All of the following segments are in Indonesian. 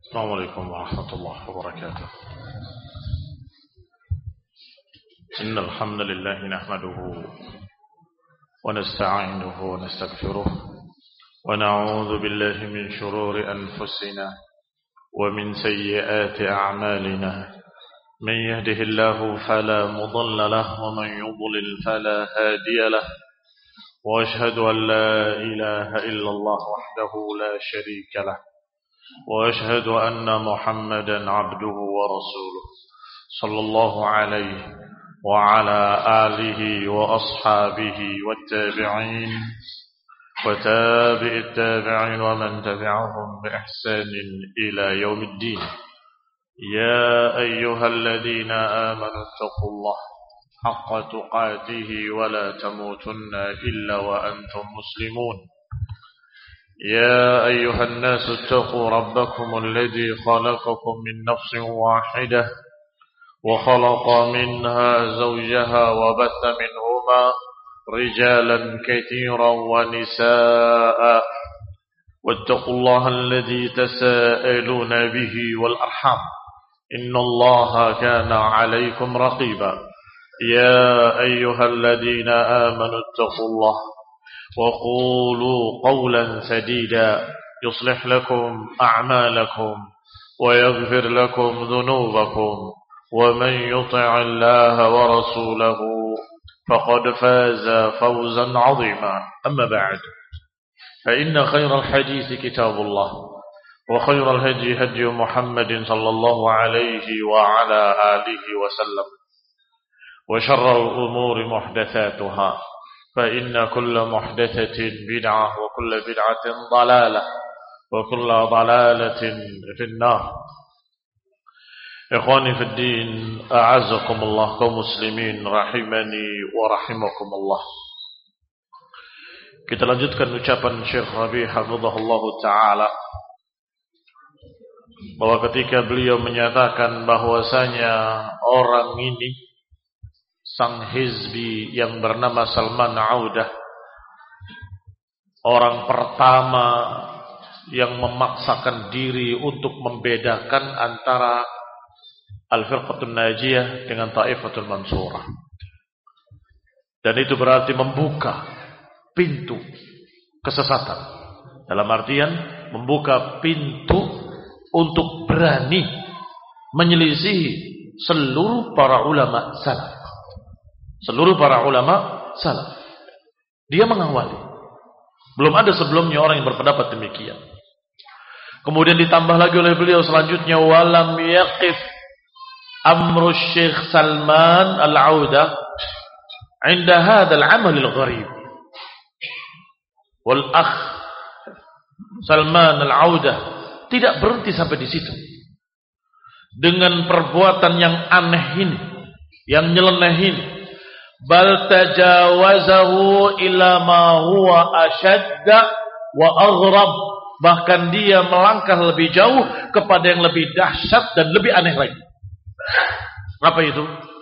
السلام عليكم ورحمة الله وبركاته. إن الحمد لله نحمده ونستعينه ونستغفره ونعوذ بالله من شرور أنفسنا ومن سيئات أعمالنا. من يهده الله فلا مضل له ومن يضلل فلا هادي له. وأشهد أن لا إله إلا الله وحده لا شريك له وأشهد أن محمدا عبده ورسوله صلى الله عليه وعلى آله وأصحابه والتابعين وتابع التابعين ومن تبعهم بإحسان إلى يوم الدين. يا أيها الذين آمنوا اتقوا الله حق تقاته ولا تموتن إلا وأنتم مسلمون. يا أيها الناس اتقوا ربكم الذي خلقكم من نفس واحدة وخلق منها زوجها وبث منهما رجالا كثيرا ونساء واتقوا الله الذي تساءلون به والأرحام إن الله كان عليكم رقيبا. يا أيها الذين آمنوا اتقوا الله وقولوا قولا سديدا يصلح لكم أعمالكم ويغفر لكم ذنوبكم ومن يطع الله ورسوله فقد فاز فوزا عظيما. أما بعد فإن خير الحديث كتاب الله وخير الهدي هدي محمد صلى الله عليه وعلى آله وسلم وشر الأمور محدثاتها فإن كل محدثة بدعة وكل بدعة ضلالة وكل ضلالة في النار. إخواني في الدين أعزكم الله kaum muslimin rahimani wa rahimakumullah. Kita lanjutkan ucapan Syekh Rabi' hafizahullah taala bahwa ketika beliau menyatakan bahwasanya orang ini sang hizbi yang bernama Salman Audah, orang pertama yang memaksakan diri untuk membedakan antara Al-Firqatul Najiyah dengan Ta'ifatul Mansurah. Dan itu berarti membuka pintu kesesatan. Dalam artian membuka pintu untuk berani menyelisihi seluruh para ulama salaf. Seluruh para ulama salaf. Dia mengawali. Belum ada sebelumnya orang yang berpendapat demikian. Kemudian ditambah lagi oleh beliau selanjutnya, walam yaqif amru Syekh Salman Al-Audah 'inda hadzal 'amal al-gharib. Wal akh Salman Al-Audah tidak berhenti sampai di situ. Dengan perbuatan yang aneh ini, yang nyeleneh ini, bal tajawazahu ila ma huwa ashadda wa aghrab, bahkan dia melangkah lebih jauh kepada yang lebih dahsyat dan lebih aneh lagi. Apa itu?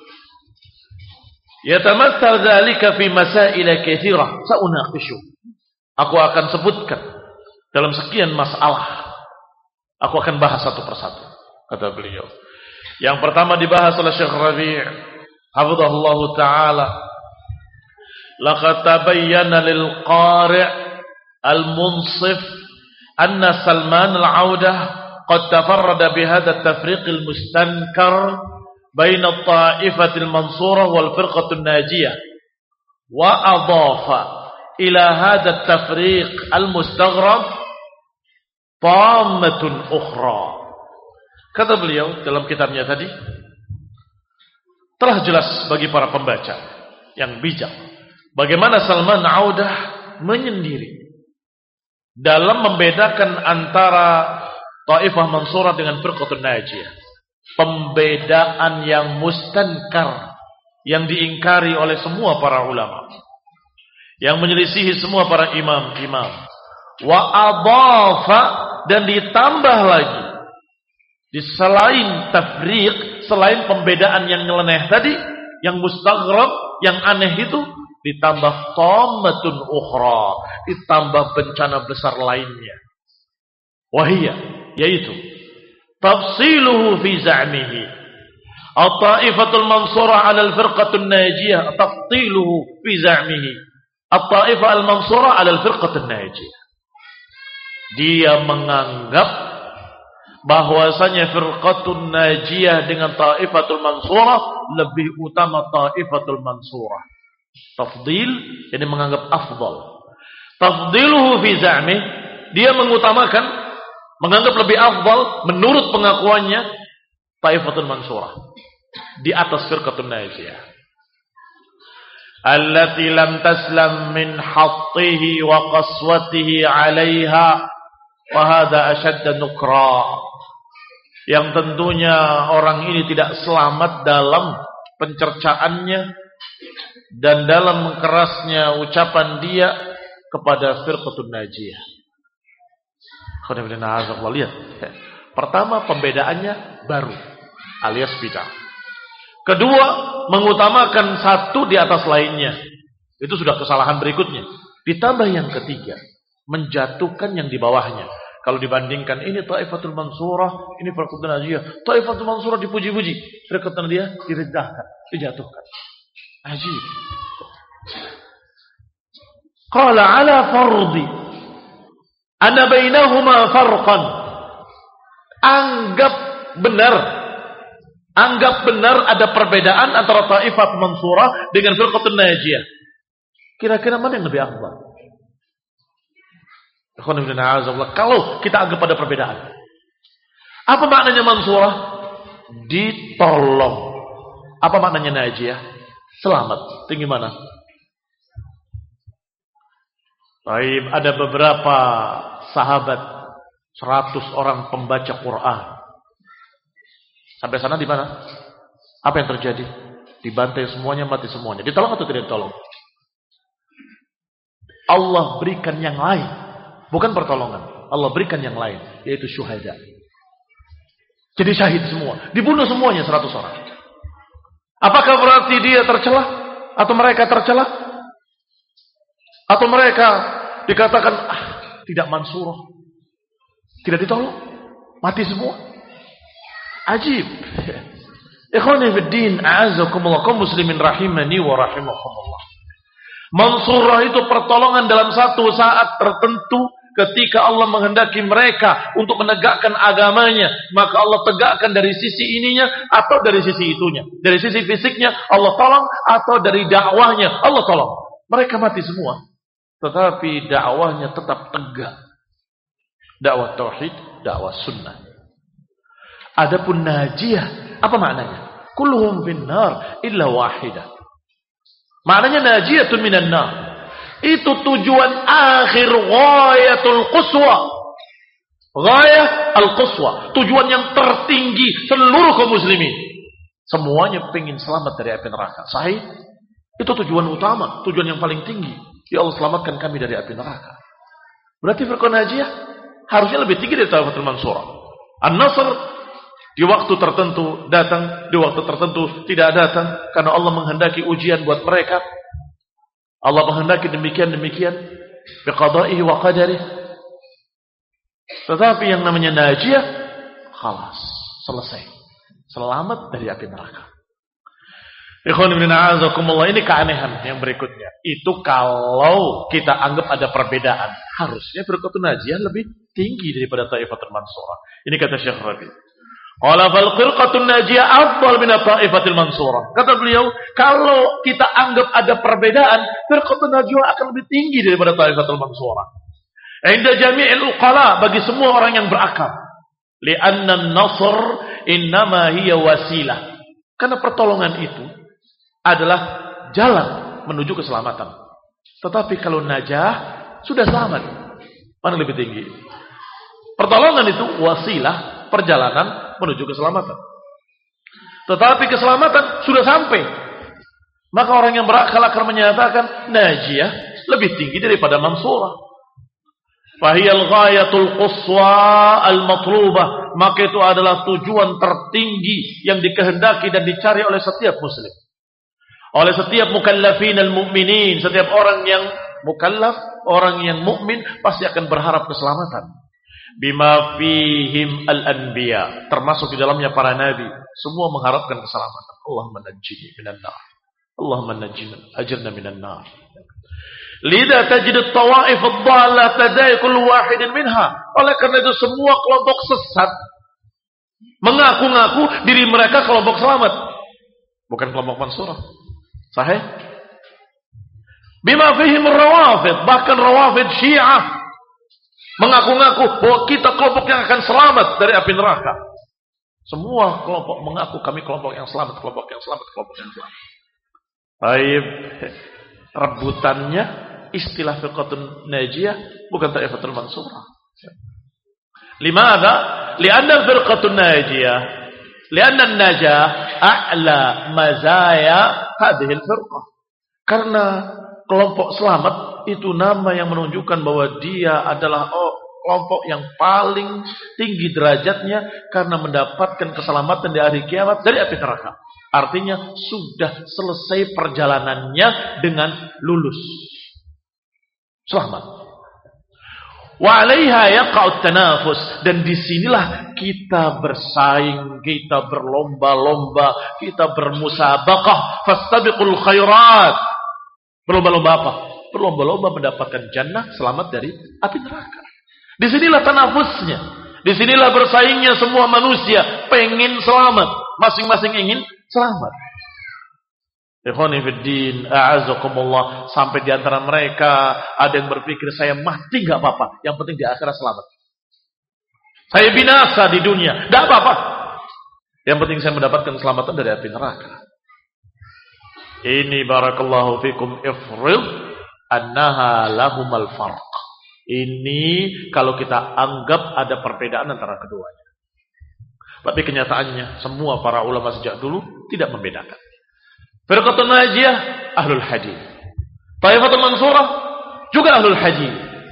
Yatamassal dzalika fi masail katsirah saunaqishu. Aku akan sebutkan dalam sekian masalah. Aku akan bahas satu persatu, kata beliau. Yang pertama dibahas oleh Syekh Rabi' hafizahullah ta'ala, laqad tabayyana lil qari' al-munsif anna Salman al-Audah qad tafarrada bihadha at-tafriq al-mustankar baina at-ta'ifati al-mansurah wal firqati an-najiyah wa adafa ila hadha at-tafriq al-mustaghrab tammatun ukhra. Kata beliau dalam kitabnya tadi, telah jelas bagi para pembaca yang bijak bagaimana Salman Audah menyendiri dalam membedakan antara Taifah Mansurah dengan Firqatun Najiyah. Pembedaan yang mustankar, yang diingkari oleh semua para ulama, yang menyelisihi semua para imam-imam. Wa adafa, dan ditambah lagi, di selain tafriq, selain pembedaan yang nyeleneh tadi, yang mustaghrab, yang aneh itu, ditambah tammatun ukhra, ditambah bencana besar lainnya. Wahiyya, yaitu tafsiluhu fi za'mihi. At-ta'ifatul mansurah 'ala al-firqatul najiyah, tafsiluhu fi za'mihi. At-ta'ifah al-mansurah 'ala al-firqatul najiyah. Dia menganggap bahwasanya firqatul najiyah dengan ta'ifatul mansurah lebih utama ta'ifatul mansurah. Tafdil, jadi menganggap afdal. Tafdiluhu fi za'mi, dia mengutamakan, menganggap lebih afdal menurut pengakuannya ta'ifatul mansurah di atas firqatul najiyah. Allati lam taslam min hattihi wa qaswatihi 'alaiha wa hadha ashadda nukra. Yang tentunya orang ini tidak selamat dalam pencercaannya dan dalam kerasnya ucapan dia kepada firqatul najiyah. Lihat. Pertama, pembedaannya baru alias bid'ah. Kedua, mengutamakan satu di atas lainnya. Itu sudah kesalahan berikutnya. Ditambah yang ketiga, menjatuhkan yang di bawahnya. Kalau dibandingkan ini ta'ifatul mansurah, ini firqatul najiyah. Ta'ifatul mansurah dipuji-puji, firqatul najiyah direndahkan, dijatuhkan. Ajib. Qala 'ala fardi anna bainahuma farqan. Anggap benar ada perbedaan antara ta'ifat mansurah dengan firqatul najiyah. Kira-kira mana yang lebih afdal? Kalau kita anggap ada perbedaan, apa maknanya mansurah? Ditolong. Apa maknanya najiyah? Selamat. Tinggi mana? Baik, ada beberapa sahabat, 100 orang pembaca Quran. Sampai sana di mana? Apa yang terjadi? Dibantai semuanya, mati semuanya. Ditolong atau tidak ditolong? Allah berikan yang lain. Bukan pertolongan. Allah berikan yang lain, yaitu syuhada. Jadi syahid semua. Dibunuh semuanya 100 orang. Apakah berarti dia tercela? Atau mereka tercela? Atau mereka dikatakan tidak mansurah, tidak ditolong, mati semua? Ajib. Ikhwani fid din, a'azakumullah, kaum muslimin rahimani wa rahimakumullah. Mansurah itu pertolongan dalam satu saat tertentu ketika Allah menghendaki mereka untuk menegakkan agamanya, maka Allah tegakkan dari sisi ininya atau dari sisi itunya. Dari sisi fisiknya Allah tolong atau dari dakwahnya Allah tolong. Mereka mati semua, tetapi dakwahnya tetap tegak. Dakwah tauhid, dakwah sunnah. Adapun najiyah, apa maknanya? Kulluhum finnar illa wahidah. Maknanya najiyatun minan nar. Itu tujuan akhir ghayatul quswa. Ghayah al-quswa, tujuan yang tertinggi seluruh kaum muslimin. Semuanya ingin selamat dari api neraka. Sahih? Itu tujuan utama, tujuan yang paling tinggi. Ya Allah, selamatkan kami dari api neraka. Berarti firqah najiyah harusnya lebih tinggi dari ta'ifatul mansurah. An-Nasr di waktu tertentu datang, di waktu tertentu tidak datang, karena Allah menghendaki ujian buat mereka. Allah menghendaki demikian-demikian, biqada'ihi wa qadarihi. Tetapi yang namanya najiyah, khalas, selesai, selamat dari api neraka. Ikhwan ibn a'azakumullah, ini keanehan yang berikutnya. Itu kalau kita anggap ada perbedaan, harusnya firqatul najiyah lebih tinggi daripada ta'ifatul mansurah. Ini kata Syekh Rabi. Qala fal firqatul najiyah afdal min ta'ifatil mansurah. Kata beliau, kalau kita anggap ada perbedaan, firqatul najiyah akan lebih tinggi daripada ta'ifatul mansurah. Inda jami'il uqala, bagi semua orang yang berakal. Li'anna an-nasr innama hiya wasilah. Karena pertolongan itu adalah jalan menuju keselamatan. Tetapi kalau najah sudah selamat, mana lebih tinggi? Pertolongan itu wasilah, perjalanan menuju keselamatan. Tetapi keselamatan sudah sampai. Maka orang yang berakal akan menyatakan najiyah lebih tinggi daripada mansurah. Fahiyal ghayatul quswa al-matlubah. Maka itu adalah tujuan tertinggi yang dikehendaki dan dicari oleh setiap muslim, oleh setiap mukallafin al-mu'minin. Setiap orang yang mukallaf, orang yang mukmin pasti akan berharap keselamatan. Bima fihim al-anbiya, termasuk di dalamnya para nabi, semua mengharapkan keselamatan. Allahumma najjini minan nar. Allahumma najjina ajirna minan nar. Lidha tajid at-tawaif ad-dhallah tadai kullu wahidin minha. Oleh karena itu semua kelompok sesat mengaku-ngaku diri mereka kelompok selamat, bukan kelompok mansurah. Sahih? Bima fihim ar-rawafid, bahkan rawafid Syiah mengaku-ngaku bahwa kita kelompok yang akan selamat dari api neraka. Semua kelompok mengaku kami kelompok yang selamat, kelompok yang selamat, kelompok yang selamat. Baik, rebutannya istilah firqatun najiyah bukan taifatul mansurah. Limadha? Lianna firqatun najiyah, lianna an-najah a'la mazaya hadhihi al-firqah. Karena kelompok selamat itu nama yang menunjukkan bahwa dia adalah kelompok yang paling tinggi derajatnya karena mendapatkan keselamatan di hari kiamat dari api neraka. Artinya sudah selesai perjalanannya dengan lulus. Selamat. Wa 'alaiha yaqa'ut tanafus, dan disinilah kita bersaing, kita berlomba-lomba, kita bermusabaqah, fastabiqul khairat. Berlomba-lomba apa? Berlomba-lomba mendapatkan jannah, selamat dari api neraka. Disinilah tanafusnya. Disinilah bersaingnya semua manusia. Pengen selamat. Masing-masing ingin selamat. Ikhwani fiddin, a'azakumullah. Sampai di antara mereka ada yang berpikir, saya mati gak apa-apa, yang penting di akhirat selamat. Saya binasa di dunia, gak apa-apa, yang penting saya mendapatkan keselamatan dari api neraka. Ini barakallahu fikum ifrid annaha lahumal farq. Ini kalau kita anggap ada perbedaan antara keduanya. Tapi kenyataannya semua para ulama sejak dulu tidak membedakan. Firqatun najiyah ahlul hadis. Taifatul mansurah juga ahlul hadis.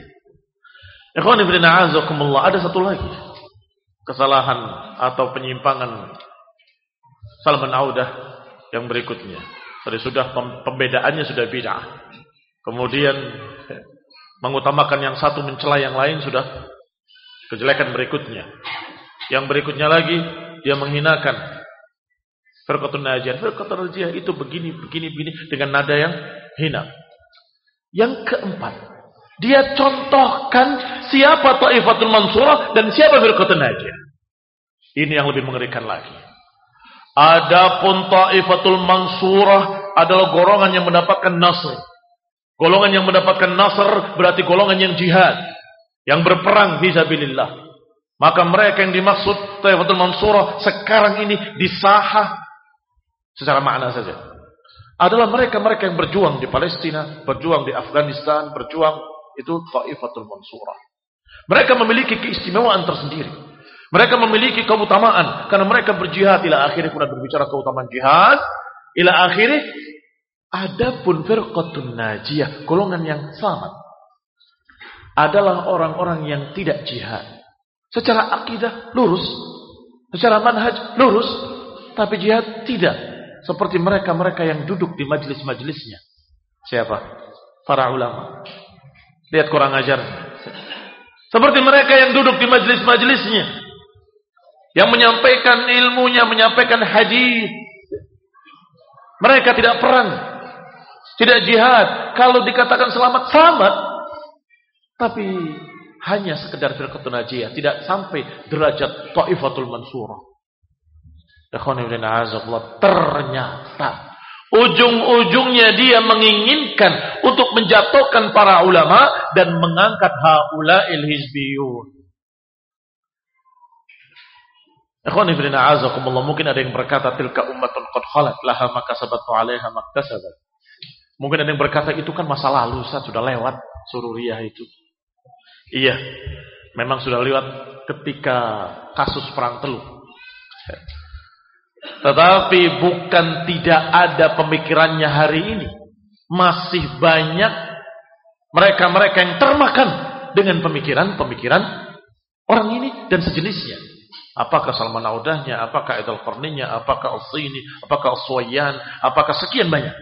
Ikhwan ibn a'azakumullah, ada satu lagi kesalahan atau penyimpangan Salman Audah yang berikutnya. Tadi sudah pembedaannya sudah bid'ah. Kemudian mengutamakan yang satu mencela yang lain sudah kejelekan berikutnya. Yang berikutnya lagi dia menghinakan firqatun najiyah. Firqatun najiyah itu begini dengan nada yang hina. Yang keempat, dia contohkan siapa Taifatul Mansurah dan siapa firqatun najiyah. Ini yang lebih mengerikan lagi. Adapun Taifatul Mansurah adalah golongan yang mendapatkan nasr. Golongan yang mendapatkan nasr berarti golongan yang jihad, yang berperang fisabilillah. Maka mereka yang dimaksud Taifatul Mansurah sekarang ini disahah secara makna saja adalah mereka-mereka yang berjuang di Palestina, berjuang di Afghanistan, berjuang itu Taifatul Mansurah. Mereka memiliki keistimewaan tersendiri. Mereka memiliki keutamaan karena mereka berjihad ila akhirnya. Pun berbicara keutamaan jihad ila akhirnya. Adapun firqatun najiyah, golongan yang selamat, adalah orang-orang yang tidak jihad. Secara akidah lurus, secara manhaj lurus, tapi jihad tidak. Seperti mereka-mereka yang duduk di majelis-majelisnya. Siapa? Para ulama. Lihat kurang ajar. Seperti mereka yang duduk di majelis-majelisnya, yang menyampaikan ilmunya, menyampaikan hadis. Mereka tidak perang, tidak jihad. Kalau dikatakan selamat, selamat. Tapi hanya sekedar firqatun najiyah, tidak sampai derajat Taifatul Mansurah. Ternyata ujung-ujungnya dia menginginkan untuk menjatuhkan para ulama dan mengangkat haula'il hizbiyun. Mungkin ada yang berkata tilka ummatun qad khalat laha ma kasabat wa 'alaiha ma iktasabat. Mungkin ada yang berkata itu kan masa lalu, sudah lewat sururiyah itu. Iya, memang sudah lewat ketika kasus perang Teluk. Tetapi bukan tidak ada pemikirannya hari ini. Masih banyak mereka-mereka yang termakan dengan pemikiran-pemikiran orang ini dan sejenisnya. Apakah Salman Audahnya, apakah Idul Qarninya, apakah Al-Sini, apakah Al-Suwayyan, apakah sekian banyak.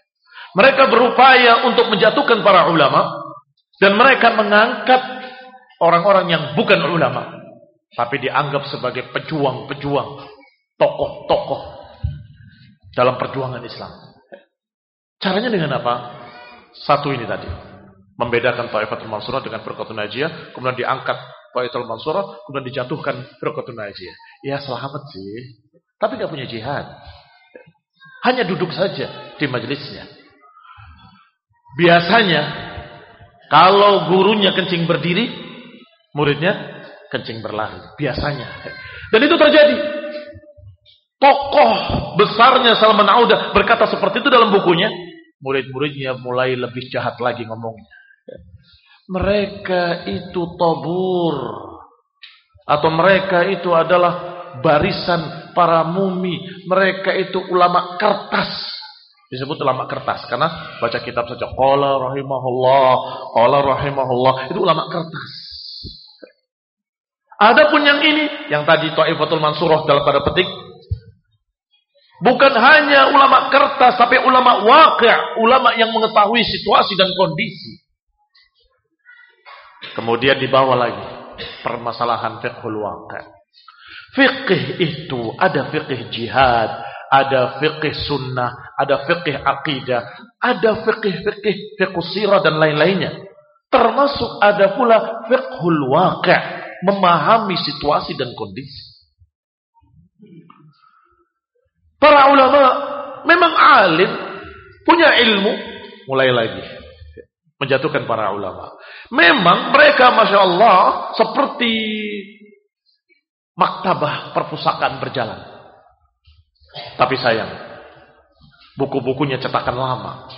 Mereka berupaya untuk menjatuhkan para ulama dan mereka mengangkat orang-orang yang bukan ulama, tapi dianggap sebagai pejuang-pejuang, tokoh-tokoh dalam perjuangan Islam. Caranya dengan apa? Satu ini tadi, membedakan Thaifatul Mansurah dengan Firqatun Najiyah, kemudian diangkat Thaifatul Mansurah, kemudian dijatuhkan Firqatun Najiyah. Ya selamat sih, tapi gak punya jihad. Hanya duduk saja di majelisnya. Biasanya kalau gurunya kencing berdiri, muridnya kencing berlari. Biasanya. Dan itu terjadi. Tokoh besarnya Salman Audah berkata seperti itu dalam bukunya. Murid-muridnya mulai lebih jahat lagi ngomongnya. Mereka itu tabur, atau mereka itu adalah barisan para mumi. Mereka itu ulama kertas. Disebut ulama kertas karena baca kitab saja. Qala rahimahullah, itu ulama kertas. Adapun yang ini, yang tadi Thaifatul Mansurah dalam pada petik, bukan hanya ulama kertas, tapi ulama waqi', ulama yang mengetahui situasi dan kondisi. Kemudian dibawa lagi permasalahan fiqhul waqi'. Fiqh itu ada fiqh jihad, ada fiqh sunnah, ada fiqh aqidah, ada fiqh sirah dan lain-lainnya. Termasuk ada pula fiqhul waqi', memahami situasi dan kondisi. Para ulama memang alim, punya ilmu, mulai lagi menjatuhkan para ulama. Memang mereka Masya Allah seperti maktabah perpustakaan berjalan. Tapi sayang, buku-bukunya cetakan lama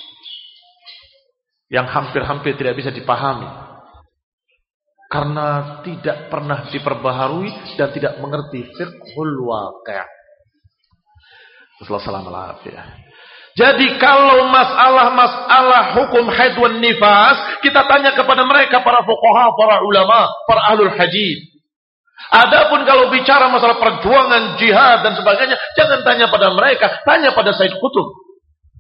yang hampir-hampir tidak bisa dipahami karena tidak pernah diperbaharui dan tidak mengerti fiqhul waqi'. Wassalamualaikum. Jadi kalau masalah hukum haid wan nifas, kita tanya kepada mereka, para fuqaha, para ulama, para ahlul hadis. Adapun kalau bicara masalah perjuangan jihad dan sebagainya, jangan tanya pada mereka, tanya pada Said Qutb.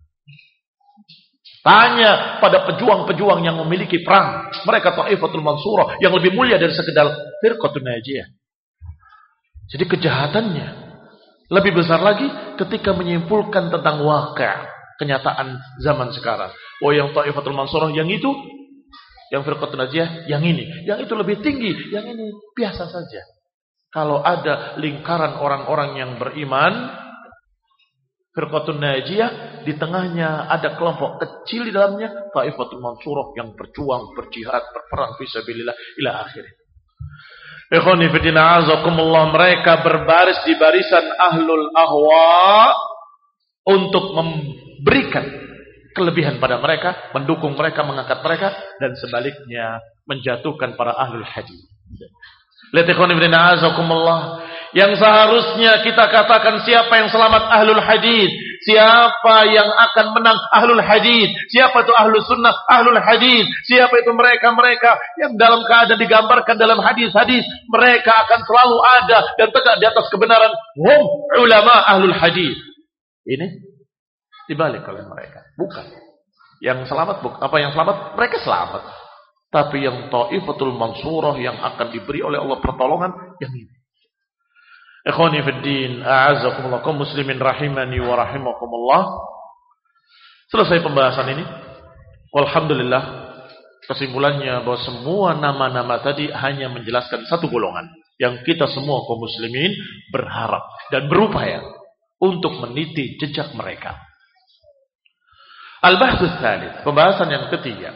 Tanya pada pejuang-pejuang yang memiliki perang. Mereka Thaifatul Mansurah yang lebih mulia dari sekedar Firqatun Najiyah. Jadi kejahatannya lebih besar lagi ketika menyimpulkan tentang waqi', kenyataan zaman sekarang. Oh, yang Thaifatul Mansurah yang itu, yang Firqatun Najiyah yang ini, yang itu lebih tinggi, yang ini biasa saja. Kalau ada lingkaran orang-orang yang beriman, Firqatun Najiyah, di tengahnya ada kelompok kecil di dalamnya, Thaifatul Mansurah yang berjuang, berjihad, berperang fisabilillah ila akhirnya. Ikhwani fillah azakumullah, mereka berbaris di barisan ahlul ahwa untuk memberikan kelebihan pada mereka, mendukung mereka, mengangkat mereka, dan sebaliknya menjatuhkan para ahlul hadis. Lihat ikhwani fillah azakumullah, yang seharusnya kita katakan siapa yang selamat ahlul hadis, siapa yang akan menang ahlul hadis, siapa itu ahlus sunnah ahlul hadis, siapa itu mereka-mereka yang dalam keadaan digambarkan dalam hadis-hadis, mereka akan selalu ada dan tegak di atas kebenaran, hum ulama ahlul hadis. Ini dibalik oleh mereka. Bukan yang selamat, yang selamat mereka selamat, tapi yang Thaifatul Mansurah yang akan diberi oleh Allah pertolongan yang ini. Ikhwani fid din, a'azzakumullah, kaum muslimin rahimani wa rahimakumullah. Selesai pembahasan ini. Walhamdulillah, kesimpulannya bahwa semua nama-nama tadi hanya menjelaskan satu golongan yang kita semua kaum muslimin berharap dan berupaya untuk meniti jejak mereka. Al-bahthus tsalits, pembahasan yang ketiga.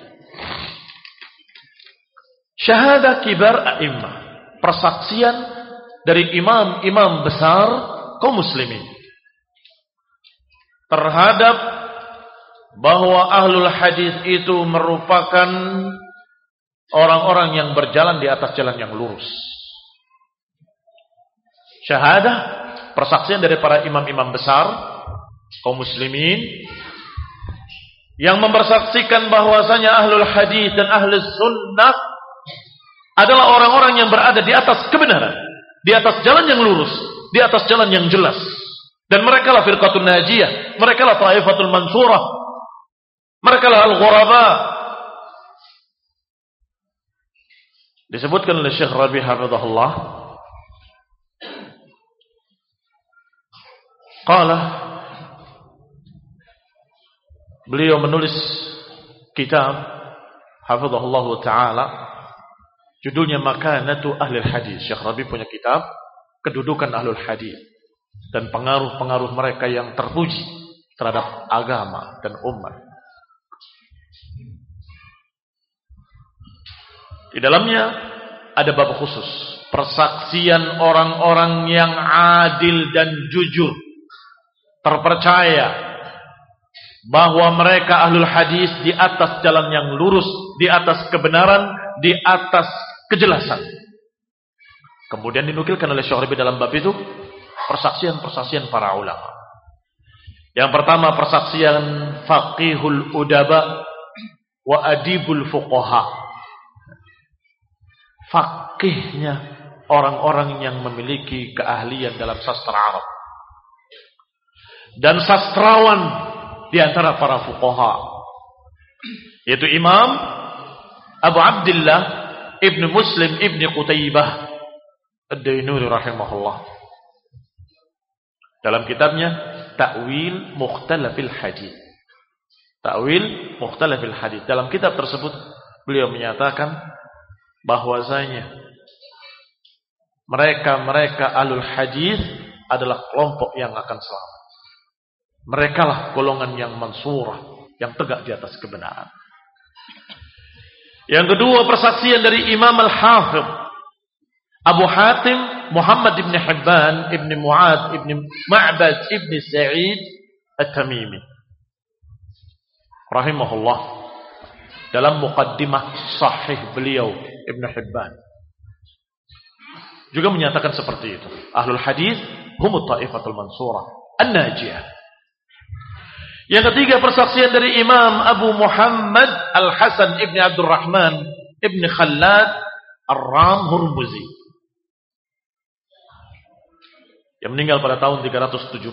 Syahadah kibar a'immah, persaksian dari imam-imam besar kaum muslimin terhadap bahwa ahlul hadis itu merupakan orang-orang yang berjalan di atas jalan yang lurus. Syahadah, persaksian dari para imam-imam besar kaum muslimin yang mempersaksikan bahwasanya ahlul hadis dan ahlus sunnah adalah orang-orang yang berada di atas kebenaran, di atas jalan yang lurus, di atas jalan yang jelas. Dan mereka lah Firqatun Najiyah, mereka lah Thaifatul Mansurah, mereka lah Al-Ghuraba. Disebutkan oleh Syekh Rabi hafizahullah, qala, beliau menulis kitab hafizahullah taala, judulnya Makanatu Ahlul Hadis. Syekh Rabi punya kitab kedudukan Ahlul Hadis dan pengaruh-pengaruh mereka yang terpuji terhadap agama dan umat. Di dalamnya ada bab khusus persaksian orang-orang yang adil dan jujur, terpercaya bahwa mereka ahlul hadis di atas jalan yang lurus, di atas kebenaran, di atas kejelasan. Kemudian dinukilkan oleh Syekh Rabi dalam bab itu persaksian-persaksian para ulama. Yang pertama persaksian faqihul udaba wa adibul fuqaha. Faqihnya orang-orang yang memiliki keahlian dalam sastra Arab dan sastrawan di antara para fuqaha, yaitu Imam Abu Abdullah Ibn Muslim Ibn Qutaybah Ad-Dainuri rahimahullah dalam kitabnya Ta'wil Mukhtalafil Hadits. Ta'wil Mukhtalafil Hadits. Dalam kitab tersebut beliau menyatakan bahwasanya mereka ahlul hadis adalah kelompok yang akan selamat. Merekalah golongan yang mansurah, yang tegak di atas kebenaran. Yang kedua persaksian dari Imam Al-Hafidh Abu Hatim Muhammad ibn Hibban ibn Mu'ad ibn Ma'bad ibn Sa'id At-Tamimi rahimahullah dalam muqaddimah sahih beliau Ibn Hibban juga menyatakan seperti itu. Ahlul hadis humut ta'ifatul mansurah an-najiyah. Yang ketiga persaksian dari Imam Abu Muhammad Al-Hasan ibn Abdurrahman ibn Khallad Ar-Ram Hurmuzi yang meninggal pada tahun 360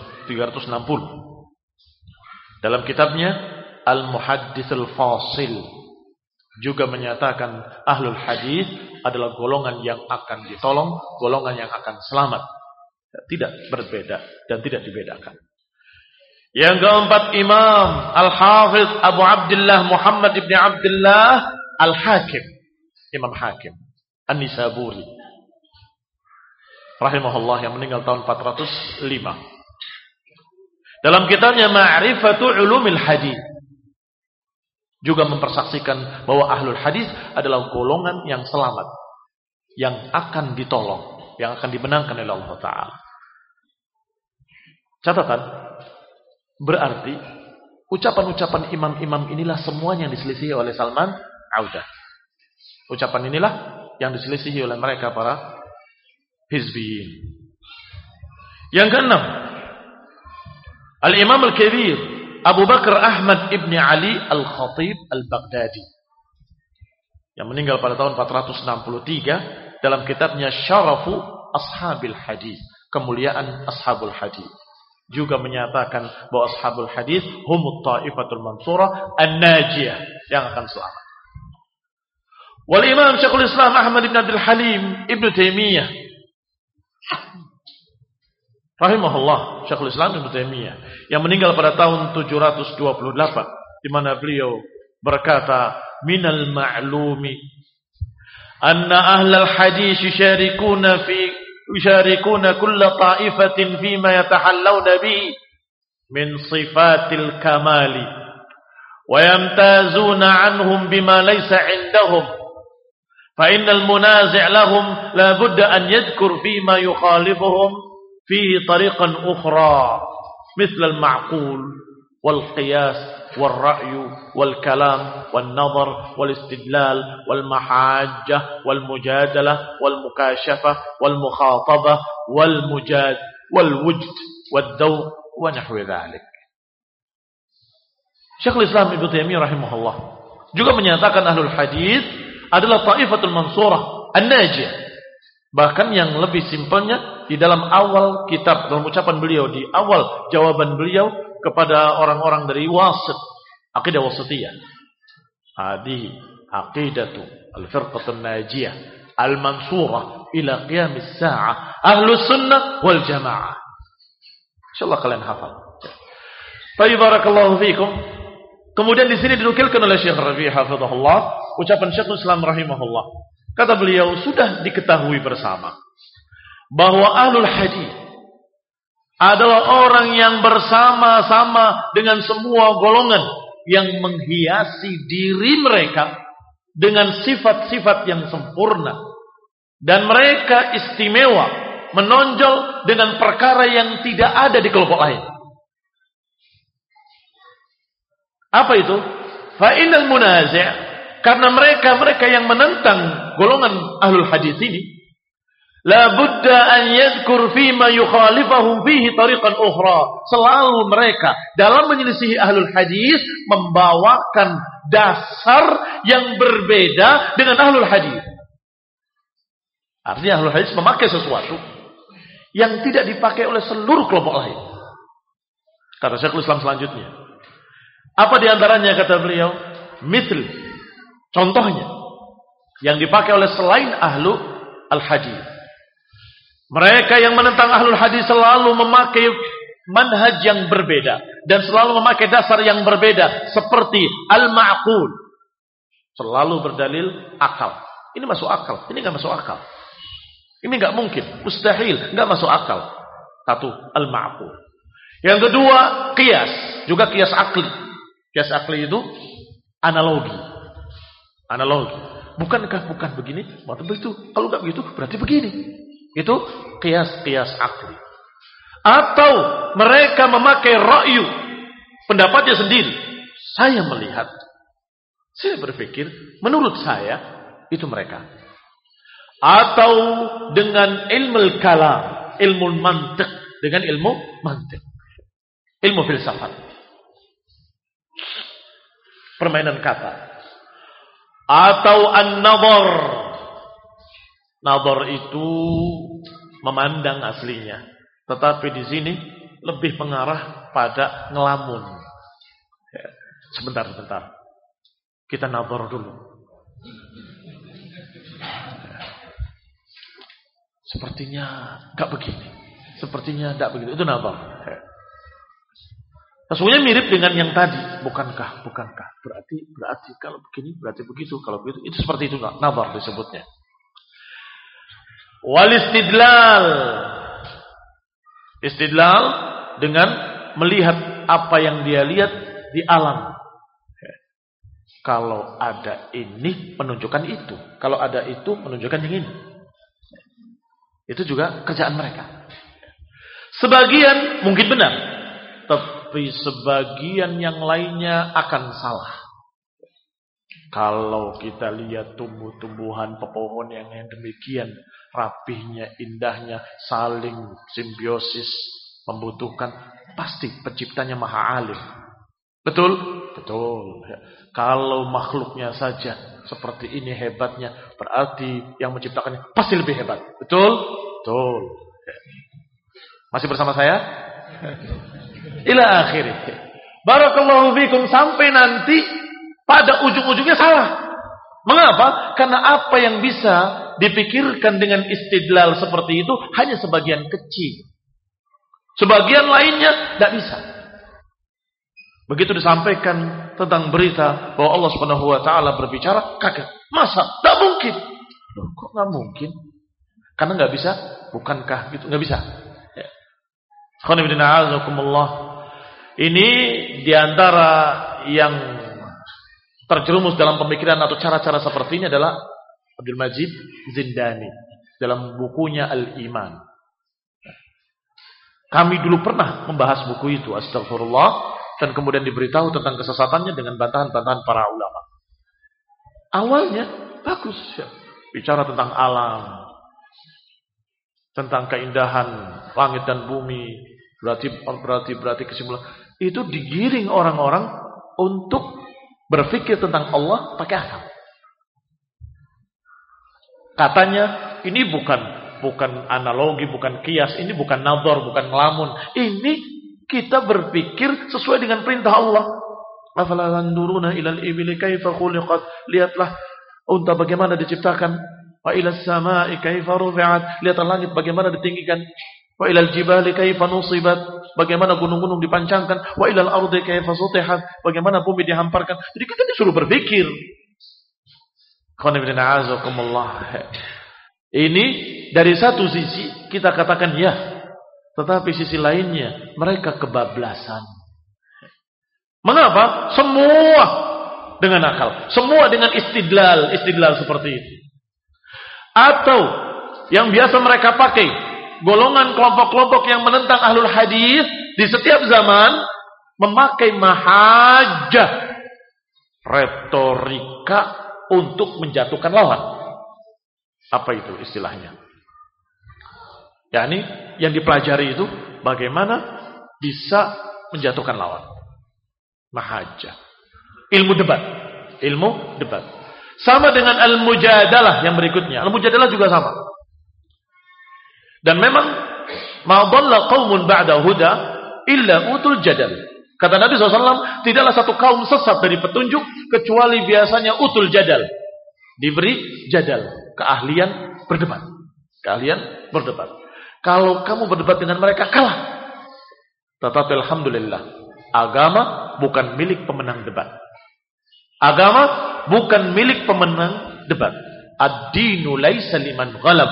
dalam kitabnya Al-Muhaddits Al-Fasil juga menyatakan ahlul hadis adalah golongan yang akan ditolong, golongan yang akan selamat, tidak berbeda dan tidak dibedakan. Yang keempat Imam Al-Hafidh Abu Abdullah Muhammad ibn Abdullah Al-Hakim, Imam Hakim An-Nisaburi rahimahullah yang meninggal tahun 405 dalam kitabnya Ma'rifatu Ulumil Hadis juga mempersaksikan bahwa ahlul hadis adalah golongan yang selamat, yang akan ditolong, yang akan dimenangkan oleh Allah Ta'ala. Catatan, berarti ucapan-ucapan imam-imam inilah semuanya yang diselisihi oleh Salman Audah. Ucapan inilah yang diselisihi oleh mereka para hizbiyin. Yang keenam, Al-Imam Al-Kabir Abu Bakar Ahmad ibn Ali Al-Khatib Al-Baghdadi yang meninggal pada tahun 463 dalam kitabnya Syarafu Ashabil Hadis, kemuliaan Ashabul Hadis, juga menyatakan bahwa Ashabul Hadis humut ta'ifatul mansurah an-najiyah, yang akan selamat. Wal Imam Syekhul Islam Ahmad ibn Abdul Halim Ibn Taimiyah rahimahullah, Syekhul Islam Ibn Taimiyah yang meninggal pada tahun 728, di mana beliau berkata, minal ma'lumi anna ahlal hadis yusharikuna kulla ta'ifatin fima yatahallawna bihi min sifatil kamali wa yamtazuna anhum bima laysa indahum fa innal munazi' lahum la budda an yadhkur fima yukhalifuhum fihi tariqan ukhra مثل المعقول والقياس والرأي والكلام والنظر والاستدلال والمحاجة والمجادلة والمكاشفة والمخاطبة والوجد والذوق ونحو ذلك. Syekhul Islam Ibnu Taimiyah rahimahullah juga menyatakan ahlul hadis adalah ta'ifatul mansurah an-najiyah. Bahkan yang lebih simpelnya di dalam awal kitab, dalam ucapan beliau di awal jawaban beliau kepada orang-orang dari wasit, akidah wasitiyah. Hadi aqidatu al-firqatun najiyah al-mansurah ila qiyamis sa'ah, ahlus sunnah wal jamaah. Insyaallah kalian hafal. Baik, barakallahu fiikum. Kemudian di sini dinukilkan oleh Syekh Rabi' hafizahullah, ucapan Syekhul Islam rahimahullah. Kata beliau, sudah diketahui bersama bahwa ahlul hadis adalah orang yang bersama-sama dengan semua golongan yang menghiasi diri mereka dengan sifat-sifat yang sempurna, dan mereka istimewa, menonjol dengan perkara yang tidak ada di kelompok lain. Apa itu? Fa'inal munazi', karena mereka yang menentang golongan ahlul hadis ini, la budda an yadhkur fima yukhalifahum fihi tariqan ukhra. Selalu mereka dalam menyelisihi ahlul hadis membawakan dasar yang berbeda dengan ahlul hadis. Artinya ahlul hadis memakai sesuatu yang tidak dipakai oleh seluruh kelompok lain. Kata Syekhul Islam selanjutnya, apa diantaranya kata beliau? Mithl, contohnya yang dipakai oleh selain ahlu al-hadis. Mereka yang menentang ahlul hadis selalu memakai manhaj yang berbeda dan selalu memakai dasar yang berbeda, seperti al-ma'qul, selalu berdalil akal. Ini masuk akal, ini enggak masuk akal. Ini enggak mungkin, mustahil, enggak masuk akal. Satu, al-ma'qul. Yang kedua, qiyas, juga qiyas akli. Qiyas akli itu analogi. Analogi. Bukankah bukan begini? Waktu begitu. Kalau enggak begitu, berarti begini. Itu qiyas akli. Atau mereka memakai ra'yu, pendapatnya sendiri. Saya melihat, saya berpikir, menurut saya, itu mereka. Atau dengan ilmu kalam, ilmu mantiq, dengan ilmu mantiq, ilmu filsafat, permainan kata. Atau an-nadhar. Nadhar itu memandang aslinya, tetapi di sini lebih mengarah pada ngelamun. Sebentar. Kita nadhar dulu. Sepertinya enggak begini. Sepertinya enggak begitu. Itu nadhar. Sesungguhnya mirip dengan yang tadi. Bukankah? Berarti kalau begini, berarti begitu. Kalau begitu, itu seperti itu. Nadhar disebutnya. Wal istidlal. Istidlal dengan melihat apa yang dia lihat di alam. Kalau ada ini, menunjukkan itu. Kalau ada itu, menunjukkan yang ini. Itu juga kerjaan mereka. Sebagian mungkin benar, tapi sebagian yang lainnya akan salah. Kalau kita lihat tumbuh-tumbuhan pepohon yang demikian rapihnya, indahnya, saling simbiosis, membutuhkan, pasti penciptanya maha alim. Betul? Betul. Kalau makhluknya saja seperti ini hebatnya, berarti yang menciptakannya pasti lebih hebat. Betul? Betul. Masih bersama saya? Ila akhirih. Barakallahu fikum, sampai nanti pada ujung-ujungnya salah. Mengapa? Karena apa yang bisa dipikirkan dengan istidlal seperti itu hanya sebagian kecil. Sebagian lainnya tidak bisa. Begitu disampaikan tentang berita bahwa Allah Subhanahu wa taala berbicara, kaget. Masa? Tidak mungkin. Loh, kok nggak mungkin? Karena nggak bisa. Bukankah gitu? Nggak bisa. Ini diantara yang terjerumus dalam pemikiran atau cara-cara seperti ini adalah Abdul Majid Zindani dalam bukunya Al-Iman. Kami dulu pernah membahas buku itu, astagfirullah, dan kemudian diberitahu tentang kesesatannya dengan bantahan-bantahan para ulama. Awalnya bagus ya, bicara tentang alam, tentang keindahan langit dan bumi, berarti kesimpulan itu digiring orang-orang untuk berpikir tentang Allah pakai akal. Katanya ini bukan analogi, bukan kias, ini bukan nadhar, bukan ngelamun. Ini kita berpikir sesuai dengan perintah Allah. Afala yanzuruna ilal ibili kaifa khuliqat. Lihatlah unta bagaimana diciptakan. Wa ilal samai kaifa rufi'at. Lihat langit bagaimana ditinggikan. Wa ilal jibali kaifa nusibat. Bagaimana gunung-gunung dipancangkan. Wa ilal ardi kaifa sutihat. Bagaimana bumi dihamparkan. Jadi kita disuruh berpikir. Ini dari satu sisi kita katakan ya, tetapi sisi lainnya mereka kebablasan. Mengapa? Semua dengan akal, semua dengan istidlal seperti itu. Atau yang biasa mereka pakai, golongan kelompok-kelompok yang menentang ahlul hadis di setiap zaman memakai mahajah, retorika untuk menjatuhkan lawan. Apa itu istilahnya? yakni yang dipelajari itu bagaimana bisa menjatuhkan lawan. Mahajah. Ilmu debat. Sama dengan al-mujadalah yang berikutnya. Al-mujadalah juga sama. Dan memang ma dhalla qaumun ba'da huda illa utul jadal. Kata Nabi SAW, tidaklah satu kaum sesat dari petunjuk kecuali biasanya utul jadal. Diberi jadal, keahlian berdebat. Kalau kamu berdebat dengan mereka, kalah. Tetapi alhamdulillah, agama bukan milik pemenang debat. Ad-dinu laisa liman ghalab.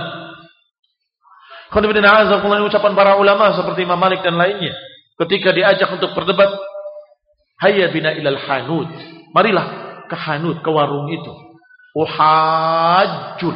Ucapan para ulama seperti Imam Malik dan lainnya, ketika diajak untuk berdebat, hayya bina ilal hanud, marilah ke hanud, ke warung itu. Uhajjul.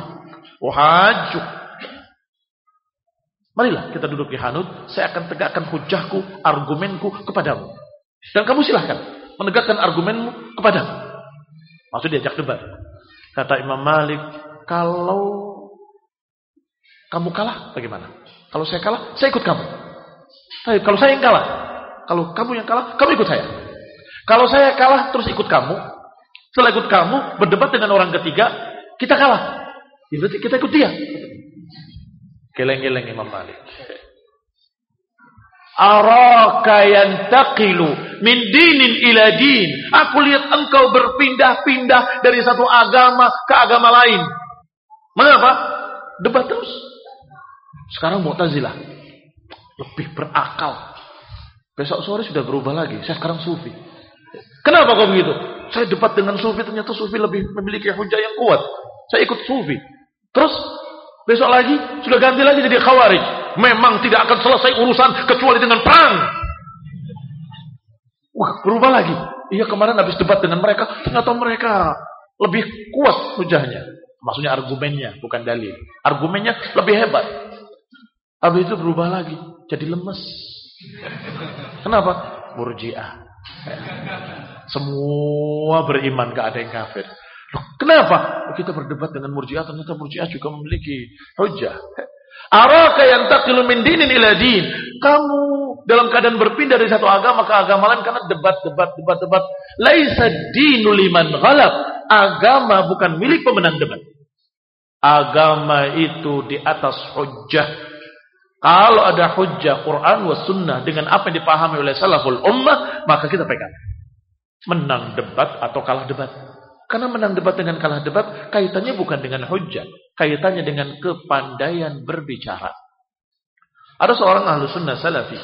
Marilah kita duduk di hanud, saya akan tegakkan hujahku, argumenku kepadamu. Dan kamu silahkan menegakkan argumenmu kepadamu. Maksud diajak debat. Kata Imam Malik, kalau kamu kalah, bagaimana? Kalau saya kalah, saya ikut kamu. Tapi kalau saya yang kalah, kalau kamu yang kalah, kamu ikut saya. Kalau saya kalah, terus ikut kamu. Setelah ikut kamu, berdebat dengan orang ketiga, kita kalah. Ya, berarti kita ikut dia. Geleng-geleng Imam Malik. Araka yantaqilu min dinin ila din. Aku lihat engkau berpindah-pindah dari satu agama ke agama lain. Mengapa? Debat terus. Sekarang Mu'tazilah lebih berakal. Besok sore sudah berubah lagi. Saya sekarang Sufi. Kenapa kok begitu? Saya debat dengan Sufi, ternyata Sufi lebih memiliki hujah yang kuat. Saya ikut Sufi. Terus besok lagi sudah ganti lagi jadi Khawarij. Memang tidak akan selesai urusan kecuali dengan perang. Wah, berubah lagi. Iya, kemarin habis debat dengan mereka, ternyata mereka lebih kuat hujahnya. Maksudnya argumennya, bukan dalil. Argumennya lebih hebat. Habis itu berubah lagi, jadi lemes. Kenapa? Murji'ah. Semua beriman, gak ada yang kafir. Loh, kenapa? Kita berdebat dengan Murji'ah, ternyata Murji'ah juga memiliki hujah. Araka yantaqilu min dinin ila din. Kamu dalam keadaan berpindah dari satu agama ke agama lain karena debat. Laisa dinu liman ghalab. Agama bukan milik pemenang debat. Agama itu di atas hujjah. Kalau ada hujjah Quran wa sunnah dengan apa yang dipahami oleh salaful ummah, maka kita pegang. Menang debat atau kalah debat. Karena menang debat dengan kalah debat kaitannya bukan dengan hujjah, kaitannya dengan kepandaian berbicara. Ada seorang ahlu sunnah salafi,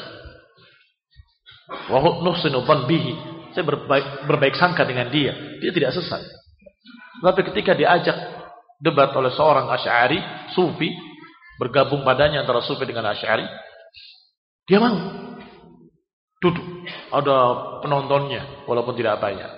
wa nuhsinu dhann bihi, saya berbaik sangka dengan dia tidak sesat. Tapi ketika diajak debat oleh seorang Asy'ari, Sufi, bergabung padanya antara Sufi dengan Asy'ari, dia mau duduk, ada penontonnya walaupun tidak banyak.